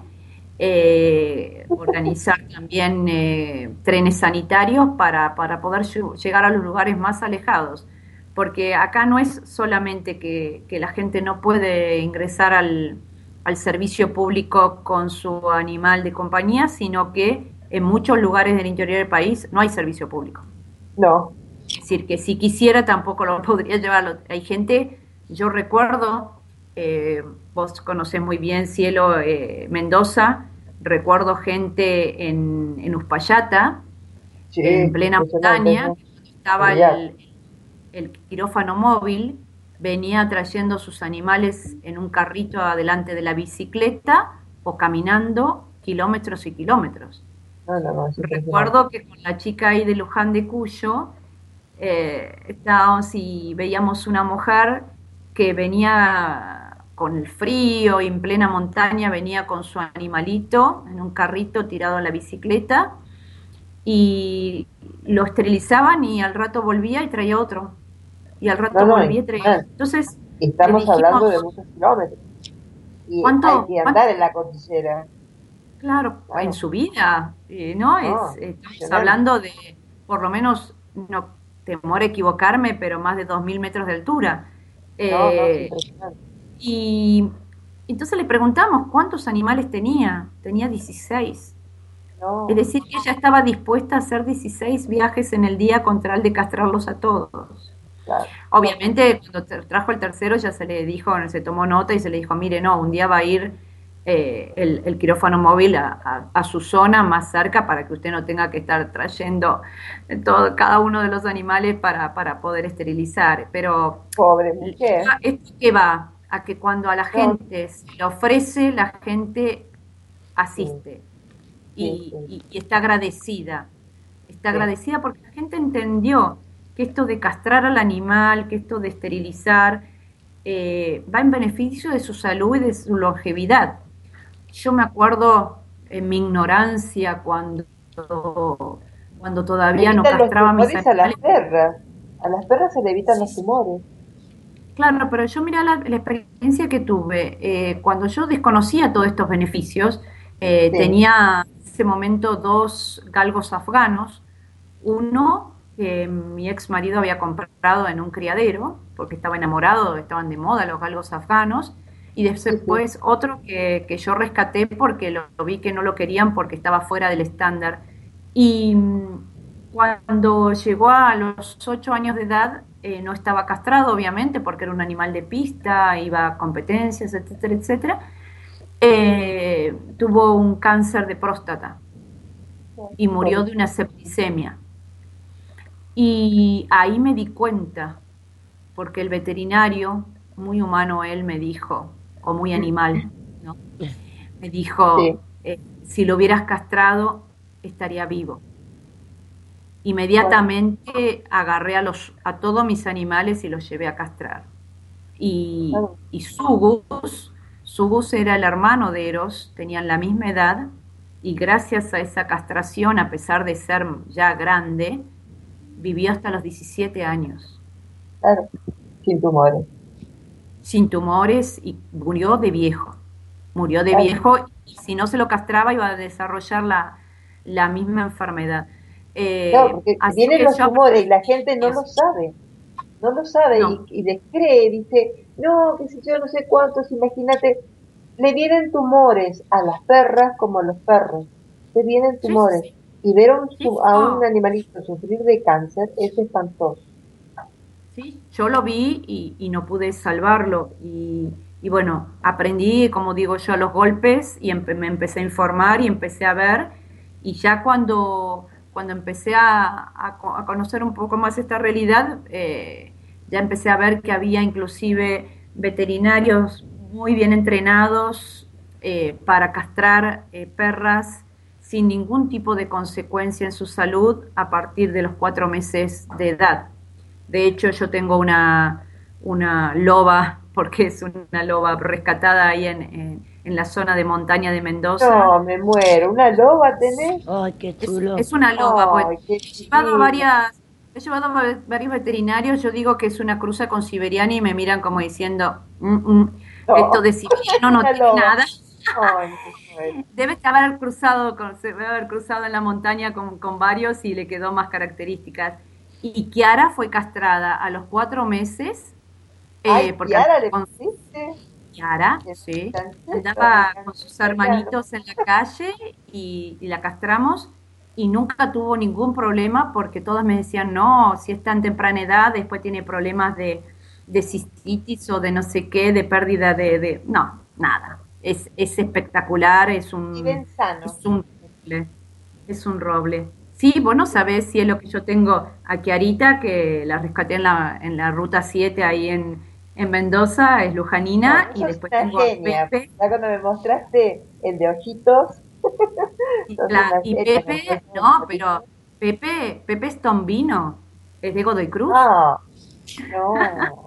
Eh, organizar también eh, trenes sanitarios para, para poder llegar a los lugares más alejados, porque acá no es solamente que, que la gente no puede ingresar al, al servicio público con su animal de compañía, sino que en muchos lugares del interior del país no hay servicio público. No. Es decir, que si quisiera tampoco lo podría llevar. Hay gente, yo recuerdo, eh, vos conocés muy bien, Cielo, eh, Mendoza, recuerdo gente en, en Uspallata, sí, en plena montaña, que estaba el, el quirófano móvil, venía trayendo sus animales en un carrito adelante de la bicicleta o caminando kilómetros y kilómetros. No, no, no, recuerdo que con la chica ahí de Luján de Cuyo eh, estábamos y veíamos una mujer que venía con el frío y en plena montaña, venía con su animalito en un carrito tirado a la bicicleta y lo esterilizaban y al rato volvía y traía otro y al rato no, no, volvía y traía otro. Entonces estamos dijimos, hablando de muchos kilómetros y ¿cuánto, hay que andar en la cordillera. Claro, claro. En su vida, eh, ¿no? no es, estamos hablando de por lo menos, no temor a equivocarme, pero más de dos mil metros de altura. Eh, no, no, y entonces le preguntamos cuántos animales tenía. Tenía dieciséis. No. Es decir, que ella estaba dispuesta a hacer dieciséis viajes en el día con tal de castrarlos a todos. Claro. Obviamente, cuando trajo el tercero ya se le dijo, se tomó nota y se le dijo, mire, no, un día va a ir eh, el, el quirófano móvil a, a, a su zona más cerca para que usted no tenga que estar trayendo todo, cada uno de los animales para, para poder esterilizar. Pero, pobre mujer. ¿Esto qué va? A que cuando a la gente se le ofrece, la gente asiste sí. y, sí, sí. Y, y está agradecida. Está sí. agradecida porque la gente entendió que esto de castrar al animal, que esto de esterilizar, eh, va en beneficio de su salud y de su longevidad. Yo me acuerdo en mi ignorancia cuando, cuando todavía no castraba a mis animales. A las perras, a las perras se le evitan los tumores. Claro, pero yo mira la, la experiencia que tuve, eh, cuando yo desconocía todos estos beneficios, eh, sí. tenía en ese momento dos galgos afganos, uno que mi ex marido había comprado en un criadero, porque estaba enamorado, estaban de moda los galgos afganos, y después sí, sí. otro que, que yo rescaté porque lo, lo vi que no lo querían porque estaba fuera del estándar. Y cuando llegó a los ocho años de edad, Eh, no estaba castrado, obviamente, porque era un animal de pista, iba a competencias, etcétera, etcétera. Eh, tuvo un cáncer de próstata y murió de una septicemia. Y ahí me di cuenta, porque el veterinario, muy humano él, me dijo, o muy animal, ¿no? Me dijo, sí. eh, si lo hubieras castrado, estaría vivo. Inmediatamente agarré a los a todos mis animales y los llevé a castrar. Y, y Sugus, Sugus era el hermano de Eros, tenían la misma edad, y gracias a esa castración, a pesar de ser ya grande, vivió hasta los diecisiete años. Claro, sin tumores. Sin tumores y murió de viejo. Murió de claro. viejo, y si no se lo castraba iba a desarrollar la, la misma enfermedad. Eh, claro, porque vienen los tumores y la gente no lo sabe. no lo sabe No. y, y descree, dice, no, qué sé yo, no sé cuántos, imagínate, le vienen tumores a las perras como a los perros, le vienen tumores. Y ver a un, su- a un animalito sufrir de cáncer es espantoso. Sí, yo lo vi y, y no pude salvarlo. Y, y bueno, aprendí, como digo yo, a los golpes y empe- me empecé a informar y empecé a ver. Y ya cuando, cuando empecé a, a co- a conocer un poco más esta realidad, eh, ya empecé a ver que había inclusive veterinarios muy bien entrenados eh, para castrar eh, perras sin ningún tipo de consecuencia en su salud a partir de los cuatro meses de edad. De hecho, yo tengo una, una loba, porque es una loba rescatada ahí en, en, en la zona de montaña de Mendoza. No, me muero. ¿Una loba tenés? Ay, qué Es, chulo. es una loba, pues. Ay, qué He llevado a divina. varias, he llevado a va- varios veterinarios, yo digo que es una cruza con siberiana y me miran como diciendo, "Mm, mm, No. esto de siberiano no Una tiene loba. nada. Ay, me muero. Debe haber cruzado, con, se debe haber cruzado en la montaña con, con varios y le quedó más características. Y Kiara fue castrada a los cuatro meses, eh, Ay, porque Kiara, ¿le con pusiste? Kiara, Qué sí, francesa, andaba me con sus encanta. hermanitos en la calle y, y la castramos y nunca tuvo ningún problema porque todas me decían, no, si es tan temprana edad, después tiene problemas de, de cistitis o de no sé qué, de pérdida de... de... No, nada. Es, es espectacular, es un, Viven sanos. es un roble, es un roble. Sí, vos no sabés si es lo que yo tengo a Kiarita, que la rescaté en la, en la ruta siete ahí en, en Mendoza, es lujanina, No, y sos después una tengo a genia. Pepe, Ya cuando me mostraste el de ojitos, y, sos la- una y genia. Pepe, no, pero Pepe, Pepe es tombino, es de Godoy Cruz, Ah, no.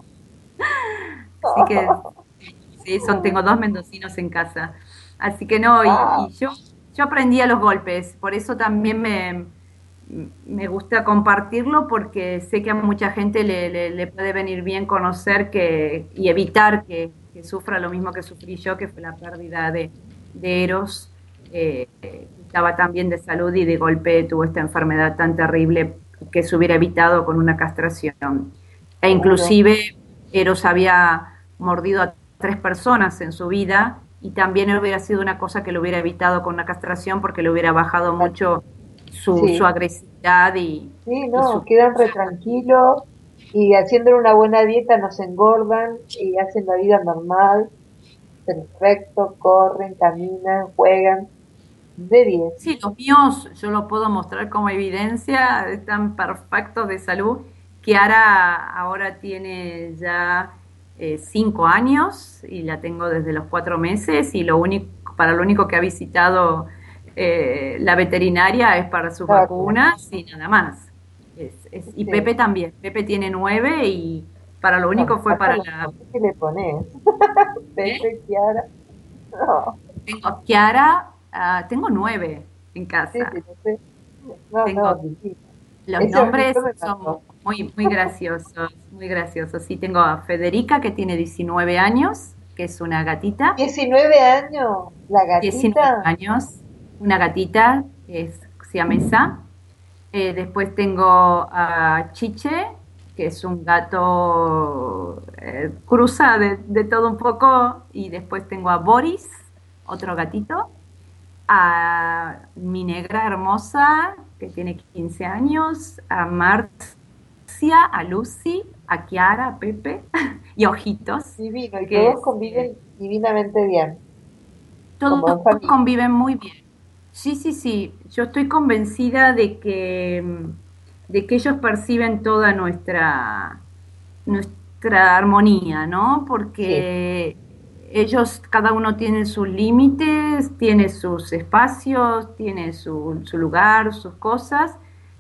así que sí, son, tengo dos mendocinos en casa. Así que no, y, Wow. y yo, yo aprendí a los golpes, por eso también me, me gusta compartirlo, porque sé que a mucha gente le, le, le puede venir bien conocer que, y evitar que, que sufra lo mismo que sufrí yo, que fue la pérdida de, de Eros, eh, que estaba tan bien de salud y de golpe tuvo esta enfermedad tan terrible que se hubiera evitado con una castración. E Seguro. inclusive Eros había mordido a tres personas en su vida y también hubiera sido una cosa que lo hubiera evitado con una castración porque le hubiera bajado mucho su, Sí. su agresividad y, Sí, y no, su... quedan re tranquilos y haciendo una buena dieta no se engordan y hacen la vida normal, perfecto, corren, caminan, juegan, de diez. Sí, los míos yo lo puedo mostrar como evidencia, están perfectos de salud. Kiara ahora tiene ya eh, cinco años y la tengo desde los cuatro meses y lo único, para lo único que ha visitado eh, la veterinaria es para sus Ah, vacunas y nada más. Es, es- y Sí. Pepe también, Pepe tiene nueve y para lo único No, fue acá para los la... nombres que le pones. Pepe, Kiara. No, Tengo Kiara, ah, tengo nueve en sí, casa. sí, no sé. No, Tengo no, divino. Los Ese nombres ojito me son mató. muy, muy graciosos, muy graciosos. Sí, tengo a Federica, que tiene diecinueve años, que es una gatita. diecinueve años, la diecinueve gatita. años, una gatita, que es siamesa. Eh, después tengo a Chiche, que es un gato eh, cruza de, de todo un poco. Y después tengo a Boris, otro gatito. A mi negra hermosa, que tiene quince años, a Marcia, a Lucy, a Kiara, a Pepe y a Ojitos, Divino, y que todos es, conviven eh, divinamente bien, como todos en familia. conviven muy bien. Sí, sí, sí, yo estoy convencida de que, mm, de que ellos perciben toda nuestra, nuestra armonía, ¿no? Sí, Porque ellos, cada uno tiene sus límites, tiene sus espacios, tiene su, su lugar, sus cosas,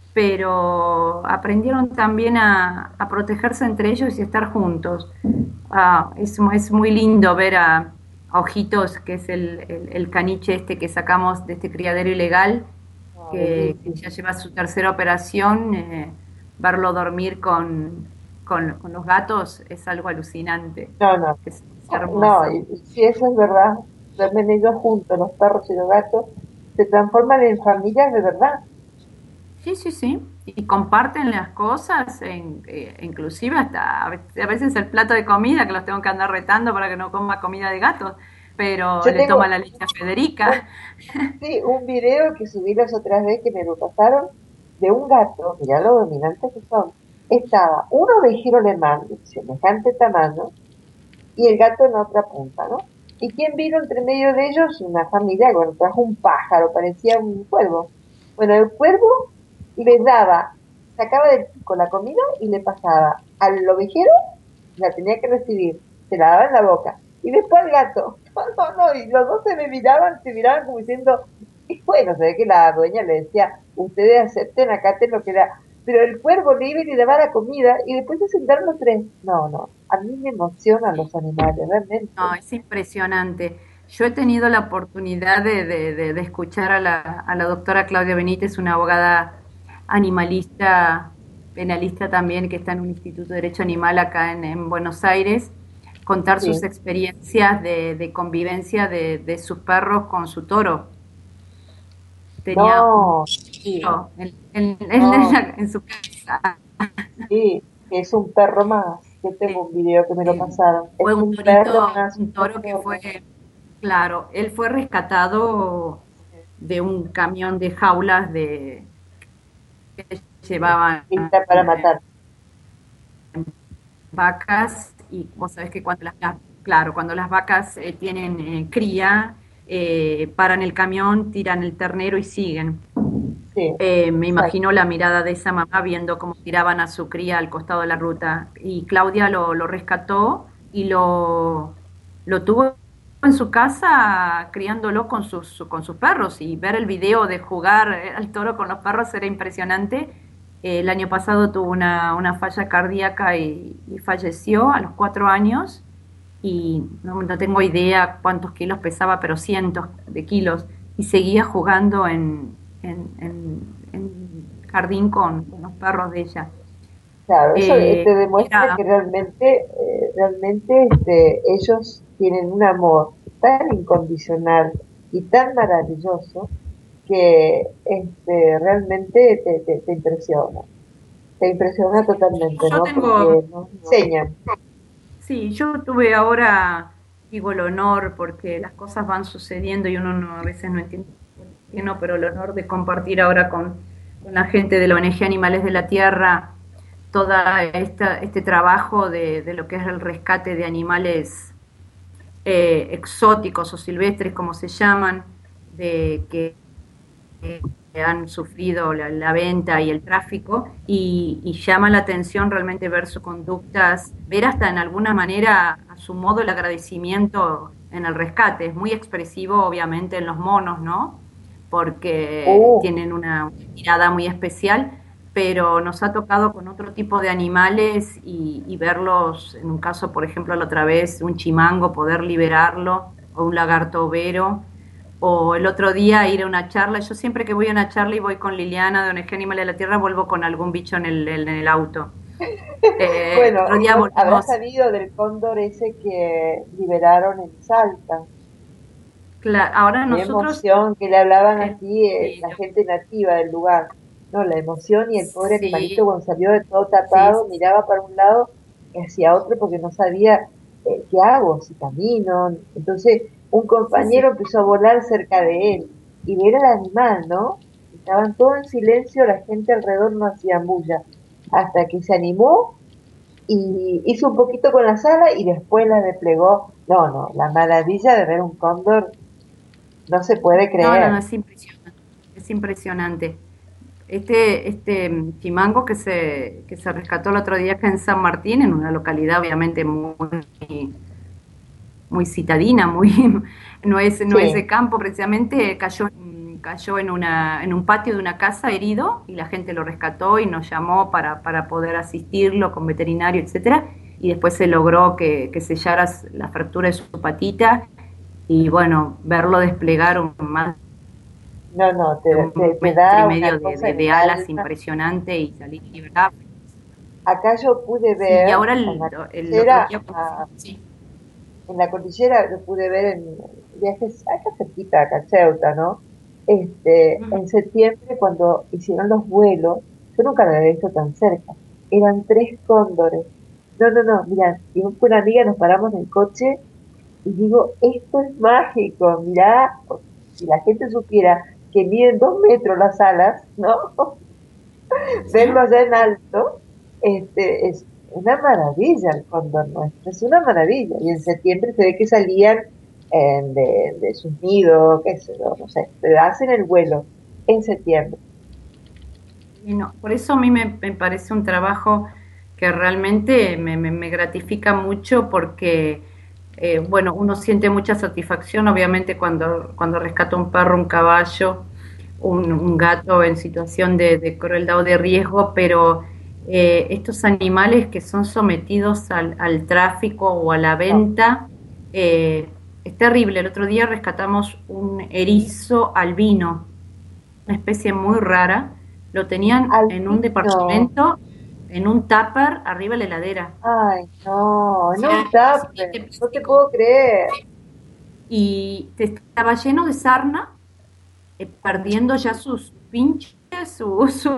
pero aprendieron también a, a protegerse entre ellos y estar juntos. Ah, es, mu- es muy lindo ver a, a Ojitos, que es el, el- el caniche este que sacamos de este criadero ilegal, no, que, que bellísimo. ya lleva su tercera operación, eh, verlo dormir con, con, con los gatos es algo alucinante, No, no, es, es no, hermoso. y, y si eso es verdad, duermen ellos juntos, los perros y los gatos, se transforman en familias de verdad. Sí, sí, sí. Y comparten las cosas, en, eh, inclusive hasta a veces, a veces el plato de comida, que los tengo que andar retando para que no coma comida de gatos, pero Yo le tengo toma la leche a Federica. un, sí, un video que subí las otras veces que me lo pasaron de un gato, mirá lo dominantes que son. Estaba un ovejero alemán de semejante tamaño y el gato en otra punta, ¿no? ¿Y quién vino entre medio de ellos? Una familia, bueno, trajo un pájaro, parecía un cuervo. Bueno, el cuervo les daba, sacaba del pico la comida y le pasaba al ovejero, la tenía que recibir, se la daba en la boca, y después al gato. No, no, no, y los dos se me miraban, se miraban como diciendo, y bueno, se ve que la dueña le decía, ustedes acepten, acaten lo que da. Pero el cuervo le iba y le daba la comida y después se sentaron los tres. No, no, a mí me emocionan los animales, realmente. No, es impresionante. Yo he tenido la oportunidad de, de, de, de escuchar a la, a la doctora Claudia Benítez, una abogada animalista, penalista también, que está en un Instituto de Derecho Animal acá en, en Buenos Aires, contar Sí. sus experiencias de, de convivencia de, de sus perros con su toro. Tenía No, un sí, toro en, en, en, no, la- en su casa. sí, es un perro más. Yo tengo un video que me lo pasaron. Fue Es un un perro torito, más, un un toro que perro fue, más. claro, él fue rescatado de un camión de jaulas de que llevaban Lista para eh, matar. vacas y vos sabés que cuando las, las- claro, cuando las vacas eh, tienen eh, cría, eh, paran el camión, tiran el ternero y siguen. Sí, Eh, me exacto. imagino la mirada de esa mamá viendo cómo tiraban a su cría al costado de la ruta. Y Claudia lo, lo rescató y lo, lo tuvo en su casa criándolo con sus, con sus perros. Y ver el video de jugar eh, al toro con los perros era impresionante. Eh, el año pasado tuvo una, una falla cardíaca y, y falleció a los cuatro años. Y no, no tengo idea cuántos kilos pesaba, pero cientos de kilos. Y seguía jugando en, en, en, en jardín con, con los perros de ella. Claro, eso eh, Eh, te demuestra era, que realmente, eh, realmente este, ellos tienen un amor tan incondicional y tan maravilloso que este, realmente te, te, te impresiona. Te impresiona totalmente, yo ¿no? tengo, Porque nos enseñan. sí, yo tuve ahora, digo el honor, porque las cosas van sucediendo y uno no, a veces no entiende por qué no, pero el honor de compartir ahora con, con la gente de la O N G Animales de la Tierra toda esta, este trabajo de, de lo que es el rescate de animales eh, exóticos o silvestres, como se llaman, de que eh, han sufrido la, la venta y el tráfico, y, y llama la atención realmente ver sus conductas, ver hasta en alguna manera a su modo el agradecimiento en el rescate. Es muy expresivo obviamente en los monos, ¿no? Porque Uh, tienen una mirada muy especial, pero nos ha tocado con otro tipo de animales y, y verlos, en un caso, por ejemplo, la otra vez, un chimango, poder liberarlo, o un lagarto overo, o el otro día ir a una charla. Yo siempre que voy a una charla y voy con Liliana de O N G Animales de la Tierra, vuelvo con algún bicho en el, en el auto. Eh, bueno, otro día vos habrás volvimos, sabido del cóndor ese que liberaron en Salta. cla- ahora Qué nosotros, emoción, que le hablaban eh, así eh, sí, la yo- gente nativa del lugar. No, la emoción y el pobre animalito sí, cuando salió de todo sí, tapado, miraba para un lado y hacia otro porque no sabía eh, qué hago, si camino. Entonces un sí, sí. compañero empezó a volar cerca de él y ver al animal, ¿no? Estaban todos en silencio, la gente alrededor no hacía bulla, hasta que se animó y hizo un poquito con la sala y después la desplegó. No, no, la maravilla de ver un cóndor no se puede No, no, no, creer. es impresionante, es impresionante. Este, este mm, chimango que se, que se rescató el otro día acá en San Martín, en una localidad obviamente muy, muy citadina, muy, no es, no es de Sí, campo precisamente, cayó, mm, cayó en una, en un patio de una casa herido y la gente lo rescató y nos llamó para, para poder asistirlo con veterinario, etcétera, y después se logró que, que sellara la fractura de su patita y bueno, verlo desplegar un, más no, no, te, de un te, te metro y da medio una de, cosa de, en de el alas alma. impresionante y salir liberado. Acá yo pude Sí, y ver ahora en el, la el otro cordillera, día, pues, a- sí, en la cordillera lo pude ver en viajes acá cerquita, acá Ceuta, ¿no? Este, en septiembre, cuando hicieron los vuelos, yo nunca lo había visto tan cerca. Eran tres cóndores. No, no, no, mirá, y con una amiga nos paramos en el coche y digo, esto es mágico, mirá, si la gente supiera que miden dos metros las alas, ¿no? Verlo allá en alto, este, es una maravilla el cóndor nuestro, es una maravilla. Y en septiembre se ve que salían eh, de, de sus nidos, qué sé yo, no sé, pero hacen el vuelo en septiembre. Y no, por eso a mí me, me parece un trabajo que realmente me, me, me gratifica mucho porque, eh, bueno, uno siente mucha satisfacción, obviamente, cuando, cuando rescata un perro, un caballo, un, un gato en situación de, de crueldad o de riesgo, pero eh, estos animales que son sometidos al, al tráfico o a la venta, eh, es terrible. El otro día rescatamos un erizo albino, una especie muy rara, lo tenían albino en un departamento, en un tupper arriba de la heladera. Ay, no, en un tupper, no te puedo creer. Y estaba lleno de sarna, eh, perdiendo ya sus pinches, su, su,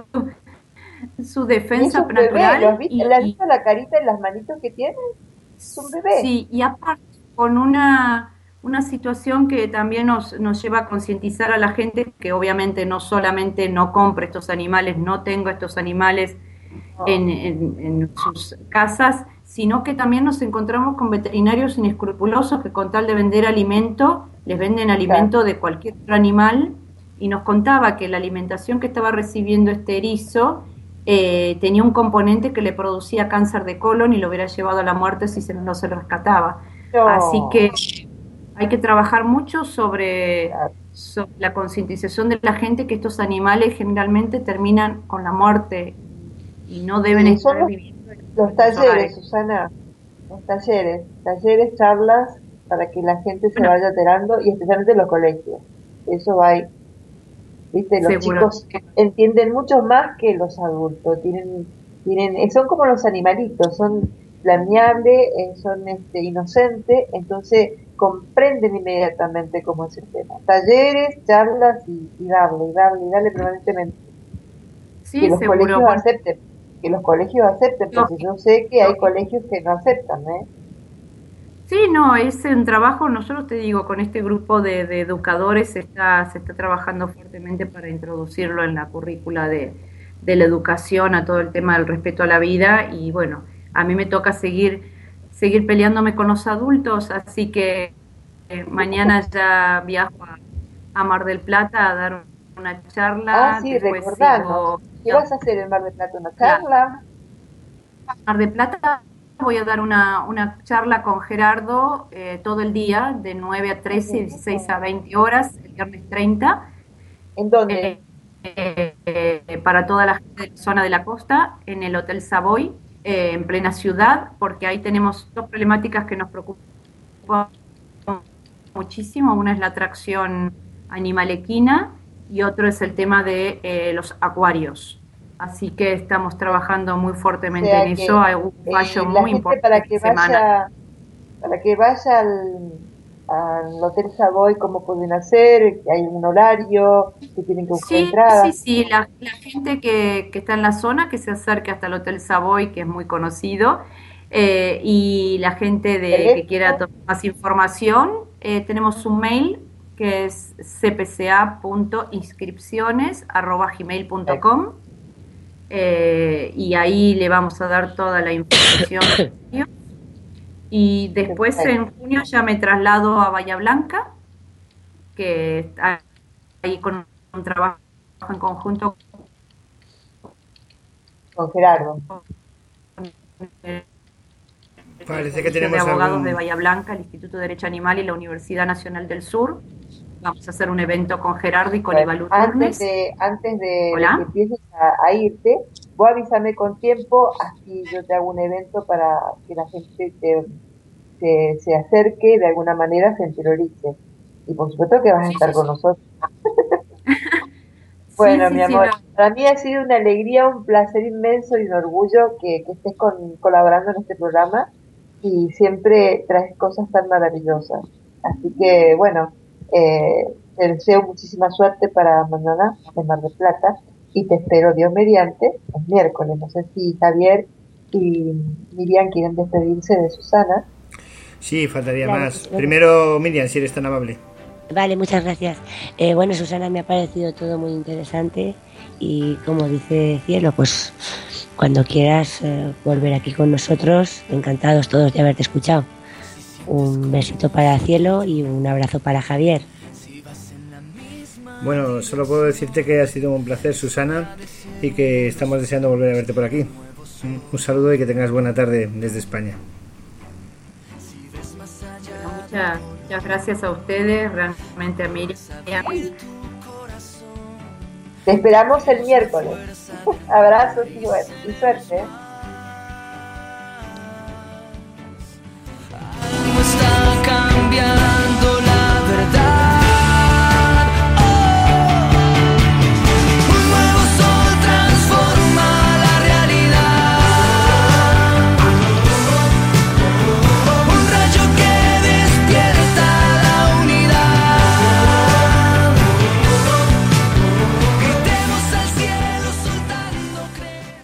su defensa es un natural. Bebé, ¿lo viste? Y, ¿Le has visto la carita y las manitos que tiene? Es un bebé. Sí, y aparte con una, una situación que también nos, nos lleva a concientizar a la gente que obviamente no solamente no compre estos animales, no tengo estos animales en, en, en sus casas, sino que también nos encontramos con veterinarios inescrupulosos que con tal de vender alimento, les venden alimento de cualquier otro animal, y nos contaba que la alimentación que estaba recibiendo este erizo eh, tenía un componente que le producía cáncer de colon y lo hubiera llevado a la muerte si se, no se lo rescataba. No. Así que hay que trabajar mucho sobre, sobre la concientización de la gente que estos animales generalmente terminan con la muerte y no deben sí, estar los, viviendo. Los talleres, Susana, los talleres, talleres, charlas para que la gente se vaya enterando y especialmente los colegios. Eso va ahí. Viste, los Seguro. Chicos entienden mucho más que los adultos. Tienen, tienen, son como los animalitos, son planeables, eh, son este, inocentes, entonces comprenden inmediatamente cómo es el tema. Talleres, charlas y, y darle, y darle, y darle permanentemente. Sí, que los seguro. colegios acepten, que los colegios acepten, porque no. Yo sé que hay no. colegios que no aceptan, ¿eh? Sí, no, es un trabajo, nosotros te digo, con este grupo de, de educadores se está, se está trabajando fuertemente para introducirlo en la currícula de, de la educación, a todo el tema del respeto a la vida, y bueno, a mí me toca seguir, seguir peleándome con los adultos, así que eh, mañana ya viajo a, a Mar del Plata a dar una charla. Ah, sí, recordando. ¿Qué vas a hacer en Mar del Plata? ¿Una charla? Mar del Plata voy a dar una, una charla con Gerardo eh, todo el día, de nueve a trece, dieciséis a veinte horas, el viernes treinta. ¿En dónde? Eh, eh, para toda la gente de la zona de la costa, en el Hotel Savoy, eh, en plena ciudad, porque ahí tenemos dos problemáticas que nos preocupan muchísimo. Una es la atracción animal equina y otro es el tema de eh, los acuarios. Así que estamos trabajando muy fuertemente, o sea, en que, eso. Hay un fallo eh, muy importante para que vaya, semana. Para que vaya al, al Hotel Savoy, ¿cómo pueden hacer? ¿Hay un horario? ¿Que tienen que buscar sí, entradas? Sí, sí, la, la gente que, que está en la zona, que se acerque hasta el Hotel Savoy, que es muy conocido, eh, y la gente de, que quiera tomar más información, eh, tenemos un mail que es c p c a punto inscripciones arroba gmail punto com. Eh, y ahí le vamos a dar toda la información. Y después en junio ya me traslado a Bahía Blanca, que está ahí con un trabajo en conjunto con Gerardo. Parece que tenemos de abogados algún... de Bahía Blanca, el Instituto de Derecho Animal y la Universidad Nacional del Sur. Vamos a hacer un evento con Gerardo y con bueno, Ivalu Antes de, antes de, de que empieces a, a irte, vos avísame con tiempo, así yo te hago un evento para que la gente te, te, se acerque, de alguna manera se interiorice. Y por supuesto que vas a estar sí, sí, con nosotros. Bueno, sí, mi amor, sí, para mí ha sido una alegría, un placer inmenso y un orgullo que, que estés con, colaborando en este programa y siempre traes cosas tan maravillosas. Así que, bueno, eh, te deseo muchísima suerte para mañana en Mar del Plata y te espero Dios mediante el miércoles. No sé si Javier y Miriam quieren despedirse de Susana. Sí, faltaría Claro, más. claro. Primero, Miriam, si eres tan amable. Vale, muchas gracias. Eh, bueno, Susana, me ha parecido todo muy interesante y como dice Cielo, pues cuando quieras eh, volver aquí con nosotros, encantados todos de haberte escuchado. Un besito para Cielo y un abrazo para Javier. Bueno, solo puedo decirte que ha sido un placer, Susana, y que estamos deseando volver a verte por aquí. Un saludo y que tengas buena tarde desde España. Muchas, muchas gracias a ustedes, realmente a Miriam. Te esperamos el miércoles. Abrazos y, bueno, y suerte. Algo está cambiando.